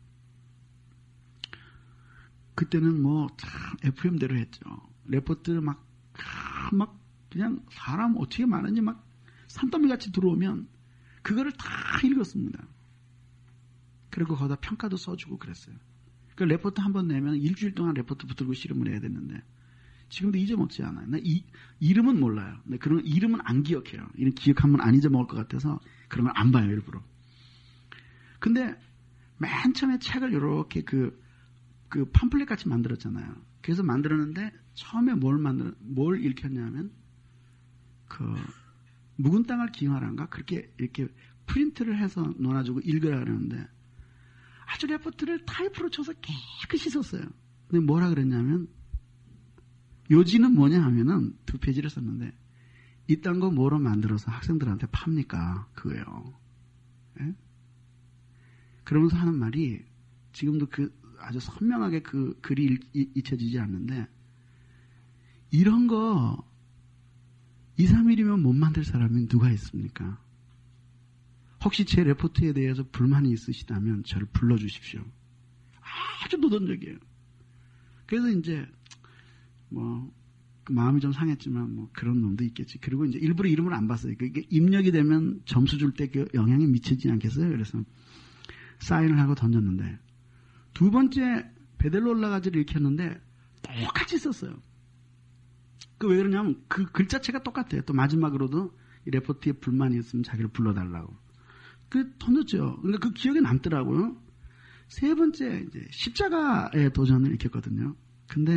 그때는 뭐 참 에프엠대로 했죠. 레포트를 막, 막 그냥 사람 어떻게 많은지 막 산더미 같이 들어오면 그거를 다 읽었습니다. 그리고 거기다 평가도 써주고 그랬어요. 그 레포트 한 번 내면 일주일 동안 레포트 붙들고 씨름을 해야 됐는데 지금도 잊어먹지 않아요. 나 이, 이름은 몰라요. 근데 그런 이름은 안 기억해요. 이런 기억하면 안 잊어먹을 것 같아서 그런 걸 안 봐요, 일부러. 근데 맨 처음에 책을 이렇게 그, 그 팜플렛 같이 만들었잖아요. 그래서 만들었는데 처음에 뭘 만들, 뭘 읽혔냐면 그 묵은 땅을 기화란가 그렇게 이렇게 프린트를 해서 놓아주고 읽으라 그러는데 아주 레포트를 타이프로 쳐서 깨끗이 썼어요. 근데 뭐라 그랬냐면 요지는 뭐냐 하면은 두 페이지를 썼는데 이딴 거 뭐로 만들어서 학생들한테 팝니까? 그거예요. 예? 그러면서 하는 말이 지금도 그 아주 선명하게 그 글이 잊혀지지 않는데 이런 거 이, 삼 일이면 못 만들 사람이 누가 있습니까? 혹시 제 레포트에 대해서 불만이 있으시다면 저를 불러주십시오. 아주 도전적이에요. 그래서 이제 뭐 그 마음이 좀 상했지만 뭐 그런 놈도 있겠지. 그리고 이제 일부러 이름을 안 봤어요. 그게 입력이 되면 점수 줄 때 그 영향이 미치지 않겠어요? 그래서 사인을 하고 던졌는데 두 번째 베델로 올라가지를 이렇게 했는데 똑같이 썼어요. 그 왜 그러냐면 그 글자체가 똑같아요. 또 마지막으로도 이 레포트에 불만이 있으면 자기를 불러달라고. 그 던졌죠. 근데 그 기억에 남더라고요. 세 번째 이제 십자가의 도전을 익혔거든요. 근데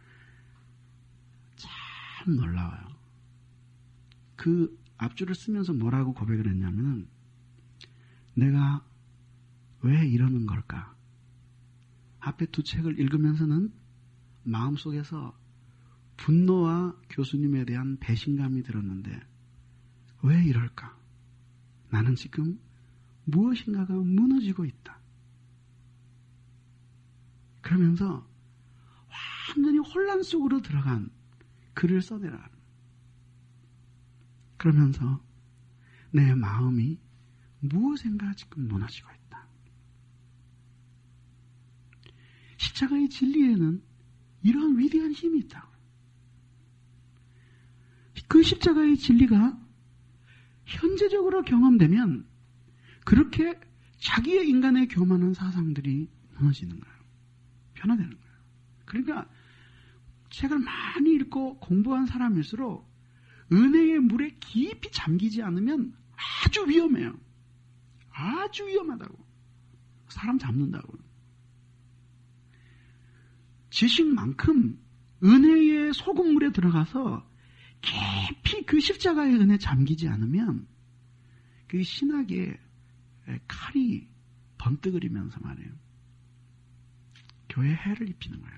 참 놀라워요. 그 앞줄을 쓰면서 뭐라고 고백을 했냐면은 내가 왜 이러는 걸까? 앞에 두 책을 읽으면서는 마음속에서 분노와 교수님에 대한 배신감이 들었는데 왜 이럴까? 나는 지금 무엇인가가 무너지고 있다. 그러면서 완전히 혼란 속으로 들어간 글을 써내라. 그러면서 내 마음이 무엇인가 지금 무너지고 있다. 십자가의 진리에는 이러한 위대한 힘이 있다. 그 십자가의 진리가 현재적으로 경험되면 그렇게 자기의 인간의 교만한 사상들이 무너지는 거예요. 변화되는 거예요. 그러니까 책을 많이 읽고 공부한 사람일수록 은혜의 물에 깊이 잠기지 않으면 아주 위험해요. 아주 위험하다고. 사람 잡는다고. 지식만큼 은혜의 소금물에 들어가서 깊이 그 십자가의 은혜에 잠기지 않으면 그 신학의 칼이 번뜩거리면서 말이에요. 교회에 해를 입히는 거예요.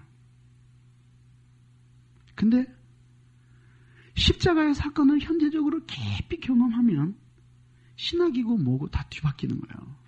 근데 십자가의 사건을 현재적으로 깊이 경험하면 신학이고 뭐고 다 뒤바뀌는 거예요.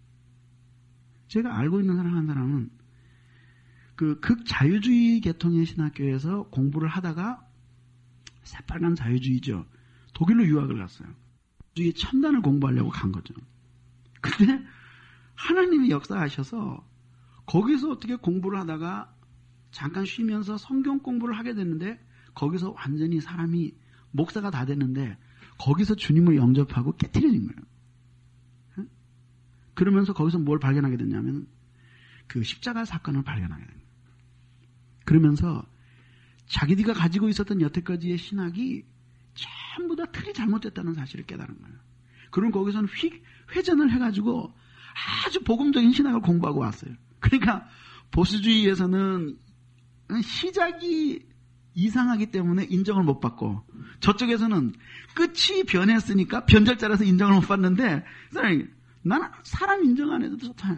제가 알고 있는 사람 한 사람은 그 극자유주의 계통의 신학교에서 공부를 하다가 새빨간 자유주의죠. 독일로 유학을 갔어요. 자유주의 첨단을 공부하려고 간 거죠. 근데 하나님이 역사하셔서 거기서 어떻게 공부를 하다가 잠깐 쉬면서 성경 공부를 하게 됐는데 거기서 완전히 사람이 목사가 다 됐는데 거기서 주님을 영접하고 깨트려진 거예요. 그러면서 거기서 뭘 발견하게 됐냐면 그 십자가 사건을 발견하게 된 거예요. 그러면서 자기들이 가지고 있었던 여태까지의 신학이 전부 다 틀이 잘못됐다는 사실을 깨달은 거예요. 그럼 거기서는 휙 회전을 해가지고 아주 복음적인 신학을 공부하고 왔어요. 그러니까 보수주의에서는 시작이 이상하기 때문에 인정을 못 받고 저쪽에서는 끝이 변했으니까 변절자라서 인정을 못 받는데 나는 사람 인정 안 해도 좋다.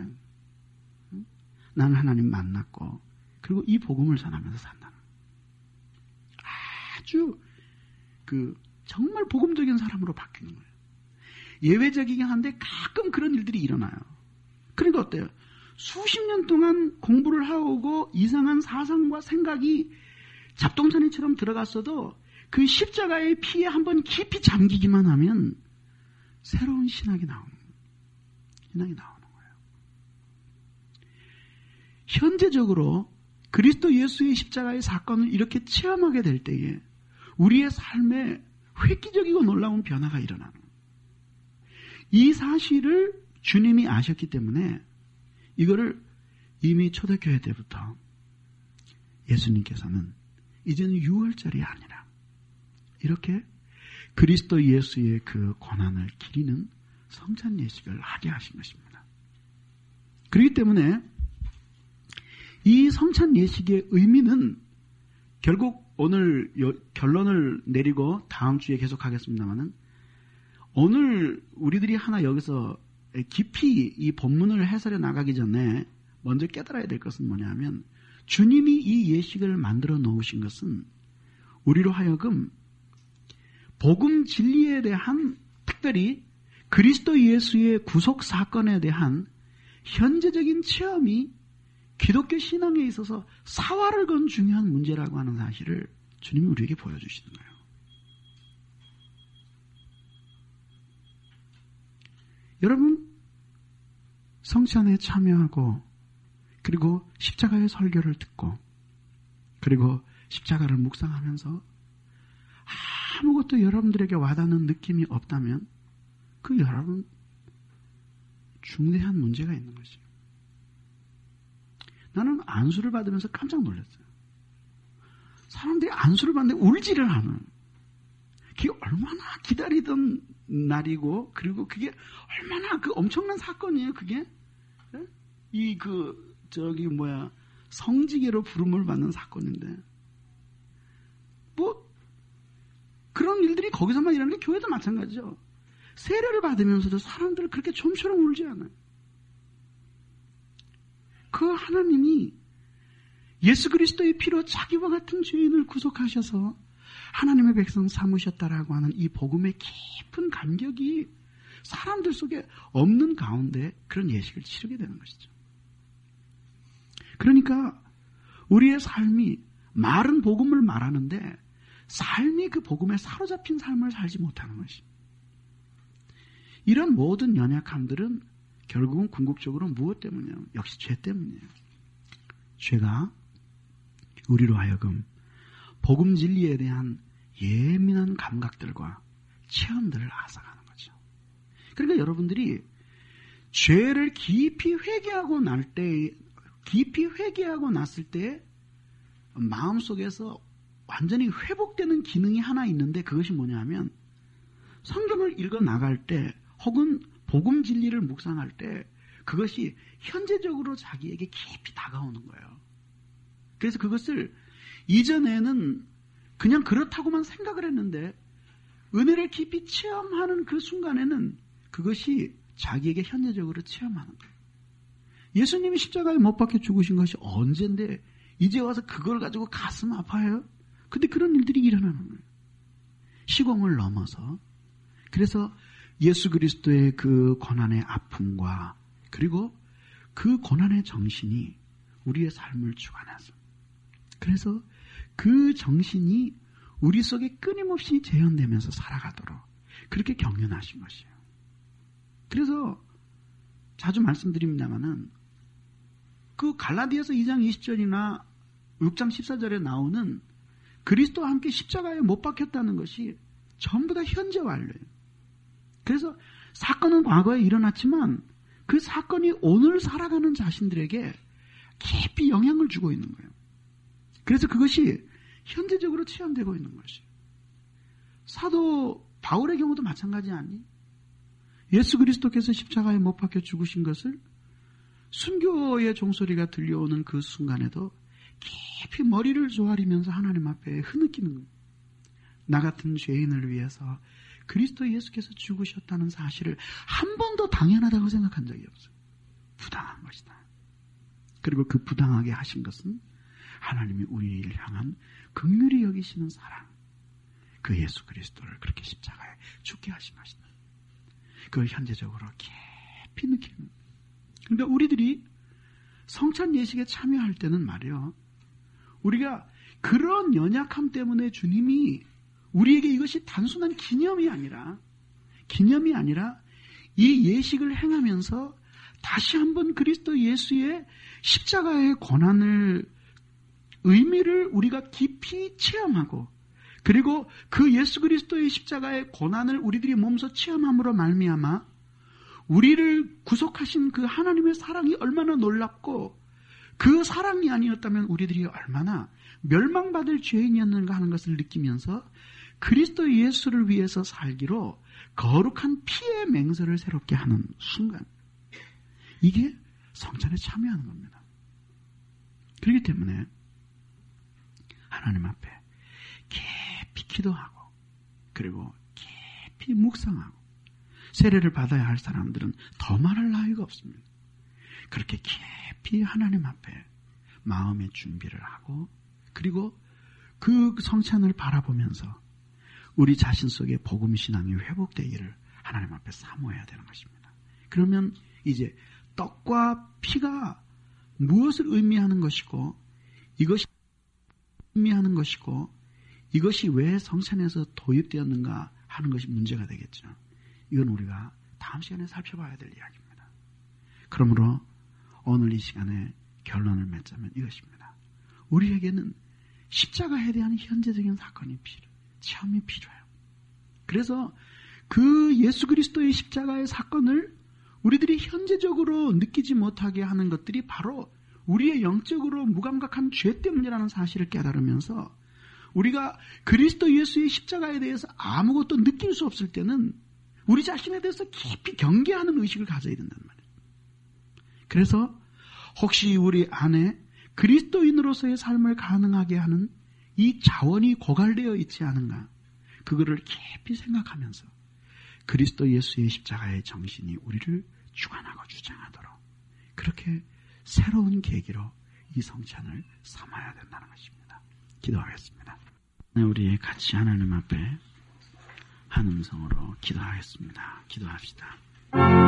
나는 하나님 만났고 그리고 이 복음을 전하면서 산다. 아주 그 정말 복음적인 사람으로 바뀌는 거예요. 예외적이긴 한데 가끔 그런 일들이 일어나요. 그러니까 어때요? 수십 년 동안 공부를 하고 이상한 사상과 생각이 잡동사니처럼 들어갔어도 그 십자가의 피에 한번 깊이 잠기기만 하면 새로운 신학이 나오는 거예요. 신학이 나오는 거예요. 현재적으로 그리스도 예수의 십자가의 사건을 이렇게 체험하게 될 때에 우리의 삶에 획기적이고 놀라운 변화가 일어나는 거예요. 이 사실을 주님이 아셨기 때문에 이거를 이미 초대교회 때부터 예수님께서는 이제는 유월절이 아니라 이렇게 그리스도 예수의 그 고난을 기리는 성찬 예식을 하게 하신 것입니다. 그렇기 때문에 이 성찬 예식의 의미는 결국 오늘 결론을 내리고 다음 주에 계속하겠습니다만은 오늘 우리들이 하나 여기서 깊이 이 본문을 해설해 나가기 전에 먼저 깨달아야 될 것은 뭐냐면 주님이 이 예식을 만들어 놓으신 것은 우리로 하여금 복음 진리에 대한 특별히 그리스도 예수의 구속 사건에 대한 현재적인 체험이 기독교 신앙에 있어서 사활을 건 중요한 문제라고 하는 사실을 주님이 우리에게 보여주시는 거예요. 여러분 성찬에 참여하고 그리고 십자가의 설교를 듣고 그리고 십자가를 묵상하면서 아무것도 여러분들에게 와닿는 느낌이 없다면 그 여러분 중대한 문제가 있는 것이에요. 나는 안수를 받으면서 깜짝 놀랐어요. 사람들이 안수를 받는데 울지를 않아요. 그게 얼마나 기다리던 날이고, 그리고 그게 얼마나 그 엄청난 사건이에요, 그게. 이 그, 저기 뭐야, 성지계로 부름을 받는 사건인데. 뭐, 그런 일들이 거기서만 일하는 게 교회도 마찬가지죠. 세례를 받으면서도 사람들을 그렇게 좀처럼 울지 않아요. 그 하나님이 예수 그리스도의 피로 자기와 같은 죄인을 구속하셔서 하나님의 백성 삼으셨다라고 하는 이 복음의 깊은 감격이 사람들 속에 없는 가운데 그런 예식을 치르게 되는 것이죠. 그러니까 우리의 삶이 말은 복음을 말하는데 삶이 그 복음에 사로잡힌 삶을 살지 못하는 것입니다. 이런 모든 연약함들은 결국은 궁극적으로 무엇 때문이에요? 역시 죄 때문이에요. 죄가 우리로 하여금 복음 진리에 대한 예민한 감각들과 체험들을 앗아가는 거죠. 그러니까 여러분들이 죄를 깊이 회개하고 날 때, 깊이 회개하고 났을 때 마음속에서 완전히 회복되는 기능이 하나 있는데 그것이 뭐냐면 성경을 읽어 나갈 때 혹은 복음 진리를 묵상할 때 그것이 현재적으로 자기에게 깊이 다가오는 거예요. 그래서 그것을 이전에는 그냥 그렇다고만 생각을 했는데 은혜를 깊이 체험하는 그 순간에는 그것이 자기에게 현재적으로 체험하는 거예요. 예수님이 십자가에 못 박혀 죽으신 것이 언젠데 이제 와서 그걸 가지고 가슴 아파요? 근데 그런 일들이 일어나는 거예요. 시공을 넘어서. 그래서 예수 그리스도의 그 고난의 아픔과 그리고 그 고난의 정신이 우리의 삶을 주관하죠. 그래서 그 정신이 우리 속에 끊임없이 재현되면서 살아가도록 그렇게 경륜하신 것이에요. 그래서 자주 말씀드립니다마는 그 갈라디아서 이 장 이십 절이나 육 장 십사 절에 나오는 그리스도와 함께 십자가에 못 박혔다는 것이 전부 다 현재 완료예요. 그래서 사건은 과거에 일어났지만 그 사건이 오늘 살아가는 자신들에게 깊이 영향을 주고 있는 거예요. 그래서 그것이 현재적으로 체험되고 있는 것이에요. 사도 바울의 경우도 마찬가지 아니? 예수 그리스도께서 십자가에 못 박혀 죽으신 것을 순교의 종소리가 들려오는 그 순간에도 깊이 머리를 조아리면서 하나님 앞에 흐느끼는 거예요. 나 같은 죄인을 위해서 그리스도 예수께서 죽으셨다는 사실을 한 번도 당연하다고 생각한 적이 없어요. 부당한 것이다. 그리고 그 부당하게 하신 것은 하나님이 우리를 향한 긍휼히 여기시는 사랑, 그 예수 그리스도를 그렇게 십자가에 죽게 하신 것이다. 그걸 현재적으로 깊이 느끼는. 그러니까 우리들이 성찬 예식에 참여할 때는 말이요, 우리가 그런 연약함 때문에 주님이 우리에게 이것이 단순한 기념이 아니라 기념이 아니라 이 예식을 행하면서 다시 한번 그리스도 예수의 십자가의 고난을 의미를 우리가 깊이 체험하고 그리고 그 예수 그리스도의 십자가의 고난을 우리들이 몸소 체험함으로 말미암아 우리를 구속하신 그 하나님의 사랑이 얼마나 놀랍고 그 사랑이 아니었다면 우리들이 얼마나 멸망받을 죄인이었는가 하는 것을 느끼면서 그리스도 예수를 위해서 살기로 거룩한 피의 맹세를 새롭게 하는 순간, 이게 성찬에 참여하는 겁니다. 그렇기 때문에 하나님 앞에 깊이 기도하고 그리고 깊이 묵상하고 세례를 받아야 할 사람들은 더 말할 나위가 없습니다. 그렇게 깊이 하나님 앞에 마음의 준비를 하고 그리고 그 성찬을 바라보면서 우리 자신 속에 복음 신앙이 회복되기를 하나님 앞에 사모해야 되는 것입니다. 그러면 이제 떡과 피가 무엇을 의미하는 것이고 이것이 의미하는 것이고 이것이 왜 성찬에서 도입되었는가 하는 것이 문제가 되겠죠. 이건 우리가 다음 시간에 살펴봐야 될 이야기입니다. 그러므로 오늘 이 시간에 결론을 맺자면 이것입니다. 우리에게는 십자가에 대한 현재적인 사건이 필요, 체험이 필요해요. 그래서 그 예수 그리스도의 십자가의 사건을 우리들이 현재적으로 느끼지 못하게 하는 것들이 바로 우리의 영적으로 무감각한 죄 때문이라는 사실을 깨달으면서 우리가 그리스도 예수의 십자가에 대해서 아무것도 느낄 수 없을 때는 우리 자신에 대해서 깊이 경계하는 의식을 가져야 된단 말이에요. 그래서 혹시 우리 안에 그리스도인으로서의 삶을 가능하게 하는 이 자원이 고갈되어 있지 않은가, 그거를 깊이 생각하면서 그리스도 예수의 십자가의 정신이 우리를 주관하고 주장하도록 그렇게 새로운 계기로 이 성찬을 삼아야 된다는 것입니다. 기도하겠습니다. 네, 우리 같이 하나님 앞에 한 음성으로 기도하겠습니다. 기도합시다.